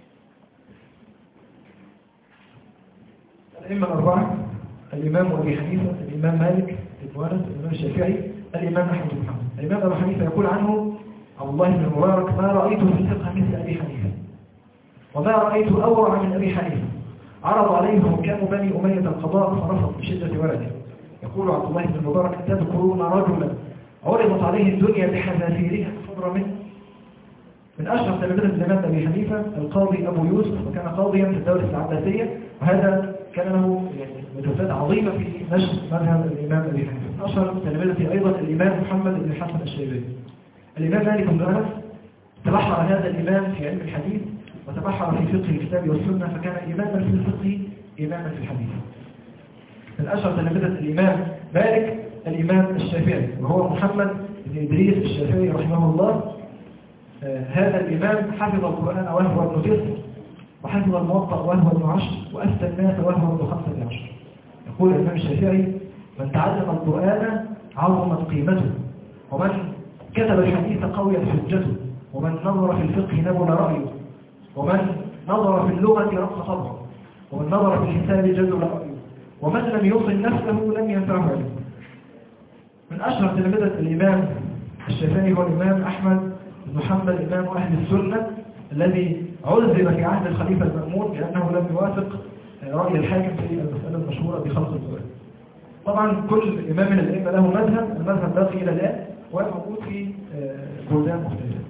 الأئمة الأربعة: الإمام أبي حنيفة، الإمام مالك بن أنس، الإمام الشافعي، الإمام أحمد بن حنبل. الإمام أبي حنيفة يقول عنه عبد الله بن المبارك: ما رأيت في الفقه مثل أبي حنيفة، وما رأيت أورع من أبي حنيفة. عرض عليه حكام بني أمية القضاء فرفض بشدة ولده. يقول عبد الله بن المبارك: تذكرون رجلا عرضت عليه الدنيا بحذافيرها فضر منه. من أشهر تلاميذ الإمام أبي حنيفة القاضي أبو يوسف، وكان قاضيا في الدولة العباسية، وهذا كان له مجهودات عظيمة في نشر مذهب الإمام أبي حنيفة. من أشهر تلاميذه أيضا الإمام محمد بن الحسن الشيباني. الإمام مالك بن أنس تبحر هذا الإمام في علم الحديث وتبحر في فقه الكتاب والسنة، فكان إماما في الفقه إماما في الحديث. من أشهر تلاميذ الإمام مالك الإمام الشافعي، وهو محمد بن إدريس الشافعي رحمه الله. آه هذا الإمام حفظ القرآن وهو ابن تسع، وحفظ الموطأ وهو ابن عشر، وأفتى الناس وهو ابن خمسة عشر. يقول الإمام الشافعي: من تعلم القرآن عظمت قيمته، ومن كتب الحديث قويت حجته، ومن نظر في الفقه نبل رأيه، ومن نظر في اللغة رق طبعه، ومن نظر في الحساب جزل رأيه، ومن لم يوصل نفسه لم ينفعه عليه. من أشهر تلاميذ الإمام الشافعي هو الإمام أحمد بن حنبل إمام أهل السنة، الذي عذب في عهد الخليفة المأمون لأنه لم يوافق رأي الحاكم في المسألة المشهورة بخلق القرآن. طبعا كل إمام من الأئمة له مذهب، المذهب باقي إلى الآن وموجود في بلدان مختلفة.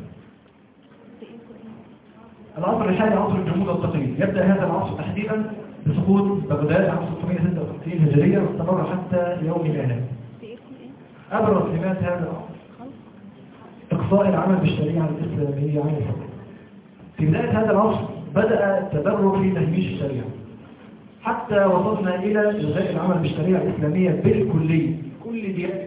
العصر الحالي عصر الجمود والتقليد. يبدأ هذا العصر تحديدا بسقوط بغداد عام ستمائة وستة وخمسين هجرية واستمر حتى يومنا هذا. أبرز سمات هذا العصر إقصاء العمل بالشريعة الإسلامية عن الحكم. في بداية هذا العصر بدأ التبرع في تهميش الشريعة حتى وصلنا إلى إلغاء العمل بالشريعة الإسلامية بالكلية، كل ديانة.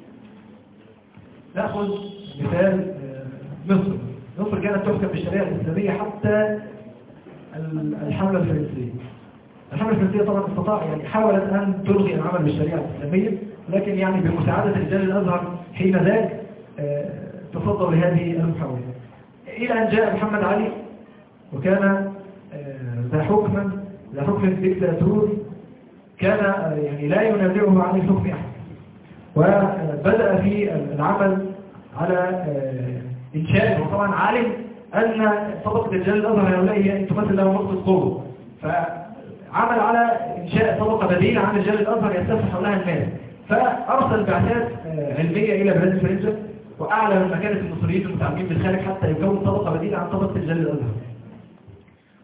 نأخذ مثال مصر. مصر كانت تحكم بالشريعة الإسلامية حتى الحملة الفرنسية. الحملة الفرنسية طبعا استطاع يعني حاولت أن تلغي العمل بالشريعة الإسلامية، لكن يعني بمساعدة رجال الأزهر حين ذاك تفضل لهذه المحاولة، إلى أن جاء محمد علي وكان ذا حكم ذا حكم ديكتاتور، كان يعني لا ينازعه عن الحكم أحد، وبدأ في العمل على إنشاء. وطبعا عالم أن طبقة رجال الأزهر هؤلاء تمثل له نقطة قوة، فعمل على إنشاء طبقة بديلة عن رجال الأزهر يستفتح حولها الناس، فأرسل بعثات علمية إلى بلاد فرنسا وأعلى من مكانة المصريين المتعلمين بالخارج حتى يكون طبقة بديلة عن طبقة رجال الأزهر.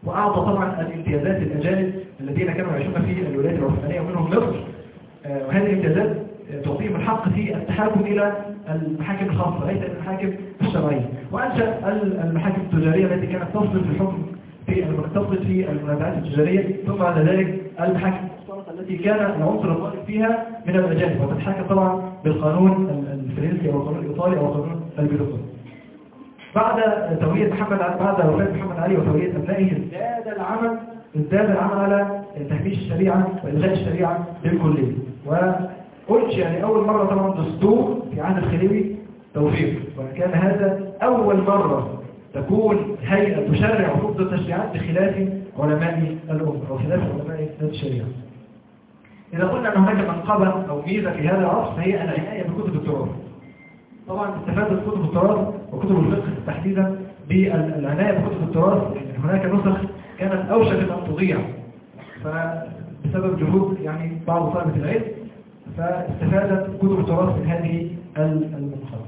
وأعطى طبعا الامتيازات للأجانب الذين كانوا يعيشون في الولايات العثمانية ومنهم مصر، وهذه الامتيازات تعطيهم الحق في التحاكم إلى المحاكم الخاصة ليس المحاكم الشرعية. وأنشأ المحاكم التجارية التي كانت تصل في الحكم في تصل في المنازعات التجارية، ثم بعد ذلك المحاكم التي كان العنصر الغالب فيها من الأجانب، وتتحكم طبعا بالقانون الفرنسي أو القانون الإيطالي أو القانون البيروقراطي. بعد تولية محمد بعد وفاة محمد علي وتولية أبنائه ازداد العمل ازداد العمل على تهميش الشريعة وإلغاء الشريعة بالكلية، وأنشئ لأول مرة طبعا دستور في عهد الخليوي توفيق، وكان هذا أول مرة تكون هيئة تشرع وتفضل التشريعات بخلاف علماء الأمة أو خلاف علماء الشريعة. إذا قلنا أن هناك منقبة أو ميزة في هذا العصر فهي العناية بكتب التراث. طبعا استفادت كتب التراث وكتب الفقه تحديدا بالعناية بكتب التراث، لأن هناك نسخ كانت أوشك أن تضيع فبسبب جهود يعني بعض طلبة العلم، فاستفادت كتب التراث من هذه المنقبة.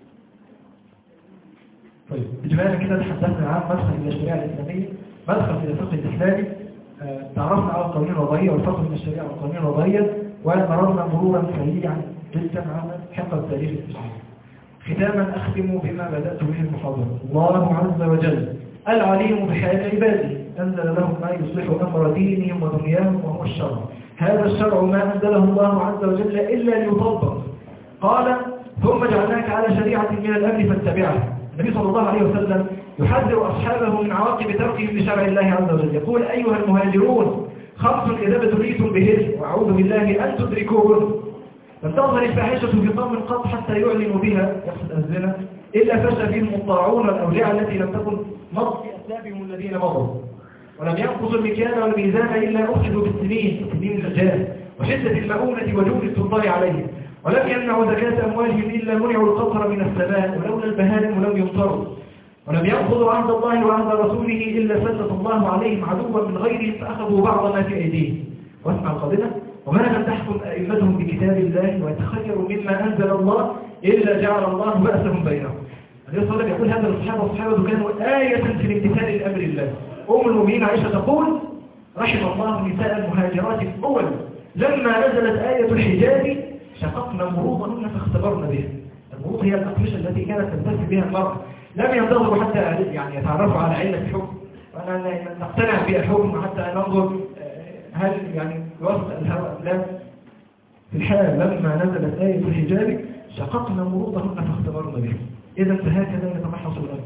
طيب إجمالا كده تحدثنا عن مدخل إلى الشريعة الإسلامية، مدخل إلى الفقه الإسلامي، تعرفنا على القوانين الوضعية والفرق بين الشريعة والقوانين الوضعية، ومررنا مرورا سريعا جدا على حقب تاريخ الإسلام. ختاما أختم بما بدأت به المحاضرة. الله عز وجل العليم بحال عباده أنزل لهم ما يصلح أمر دينهم ودنياهم وهو الشرع. هذا الشرع ما أنزله الله عز وجل إلا ليطبق. قال ثم جعلناك على شريعة من الأمر فاتبعها. النبي صلى الله عليه وسلم يحذر أصحابه من عواقب تركهم لشرع الله عز وجل، يقول أيها المهاجرون خمس إذا ابتليتم بهن وأعوذ بالله أن تدركوهن لم تظهر الفاحشة في قوم قط حتى يعلنوا بها، يقصد الزنا، إلا فشى فيهم الطاعون والأوجاع التي لم تكن مضت في أسلافهم الذين مضوا، ولم ينقصوا المكيال والميزان إلا أخذوا بالسنين سنين الرجال وشدة المؤونة وجود السلطان عليهم، ولم يمنعوا زكاة أموالهم إلا منعوا القطر من السماء ولولا البهائم لم يمطروا، ولم يأخذوا عهد الله وعهد رسوله إلا سلط الله عليهم عدوا من غيرهم فأخذوا بعض ما في أيديهم. واسمع القضية: وما لم تحكم أئمتهم بكتاب الله ويتخيروا مما أنزل الله إلا جعل الله بأسهم بينهم. النبي صلى الله عليه وسلم يقول هذا للصحابة، والصحابة كانوا آية في الامتثال لأمر الله. أم المؤمنين عائشة تقول: رحم الله نساء المهاجرات الأول لما نزلت آية الحجاب شققنا مروضهن فاختبرنا بها. المروض هي الأقمشة التي كانت تنتفي بها المرأة، لم ينتظروا حتى يعني يتعرفوا على علة الحكم وأنا نقتنع بالحكم حتى ننظر هل يعني يوافق الهوى أم لا. في الحال لما نزلت آية الحجاب شققنا مروضهن فاختبرنا بها. إذا فهكذا يتمحص الأمر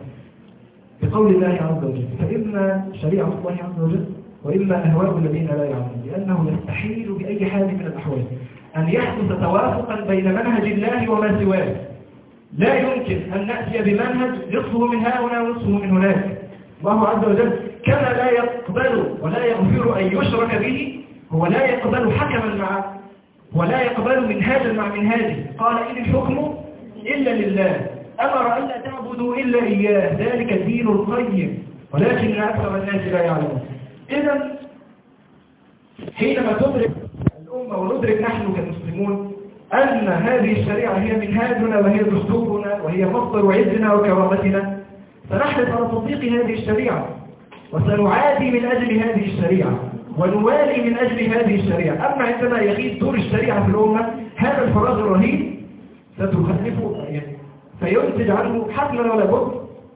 بقول الله عز وجل، فإما شريعة الله عز وجل وإما أهواء الذين لا يعلمون، لأنه يستحيل بأي حال من الأحوال أن يحدث توافقا بين منهج الله وما سواه. لا يمكن أن نأتي بمنهج نصفه من هنا ونصفه من هناك. الله عز وجل كما لا يقبل ولا يغفر أن يشرك به، هو لا يقبل حكما مع ولا يقبل منهاجا مع منهاجه. قال إن الحكم إلا لله، أمر أن لا تعبدوا إلا إياه، ذلك الدين القيم ولكن أكثر الناس لا يعلمون. إذا حينما تدرك الأمة وندرك نحن كمسلمون أن هذه الشريعة هي منهاجنا وهي دستورنا وهي مصدر عزنا وكرامتنا، فنحرص على تطبيق هذه الشريعة وسنعادي من أجل هذه الشريعة ونوالي من أجل هذه الشريعة. أما عندما يغيب دور الشريعة في الأمة هذا الفراغ الرهيب ستخلفه يعني فينتج عنه حتما ولا بد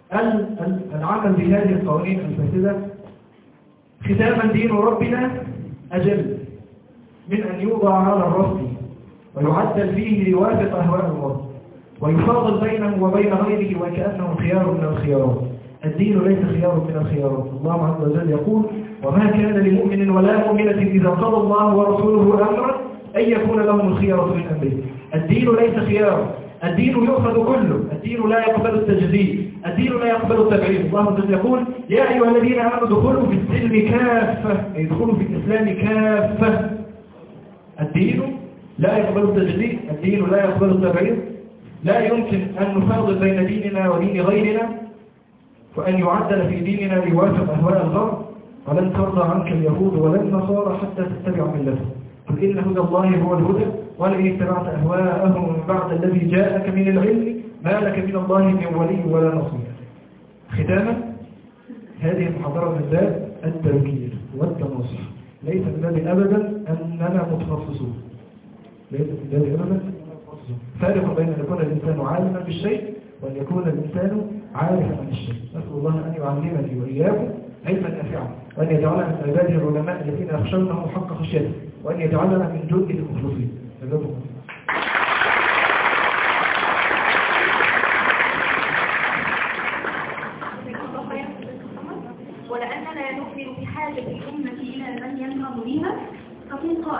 العمل بهذه القوانين الفاسدة. ختاما دين ربنا أجل من أن يوضع على الرصد ويعدل فيه ليوافق أهواء الوضع ويفاضل بينه وبين غيره وكأنه خيار من الخيارات. الدين ليس خيار من الخيارات. الله عز وجل يقول: وما كان لمؤمن ولا مؤمنة إذا قضى الله ورسوله أمرا أن يكون لهم الخيارة من أمره. الدين ليس خيار، الدين يؤخذ كله، الدين لا يقبل التجديد، الدين لا يقبل التبعيد. الله عز وجل يقول: يا أيها الذين آمنوا ادخلوا في السلم كافة، ادخلوا في الإسلام كافة. الدين لا يقبل التجديد، الدين لا يقبل التبعيد. لا يمكن أن نفاضل بين ديننا ودين غيرنا وأن يعدل في ديننا ليوافق أهواء الغرب. ولن ترضى عنك اليهود ولا النصارى حتى تتبع ملتهم، قل إن هدى الله هو الهدى ولئن اتبعت أهواءهم من بعد الذي جاءك من العلم ما لك من الله من ولي ولا نصير. ختاما هذه المحاضرة بالذات التذكير والتنصح، ليس من باب أبدا أننا متخصصون، ليس من باب أبدا أننا متخصصون. فارق بين أن يكون الإنسان عالما بالشيء وأن يكون الإنسان عارفا عن الشيء. نسأل الله أن يعلمني وإياكم علما نافعا، وأن يجعلنا من عباده العلماء الذين يخشونه حق خشيته، وأن يجعلنا من جنده المخلصين. جزاكم الله. ولأننا نؤمن بحاجة الأمة إلى من ينهض بها فقل قائل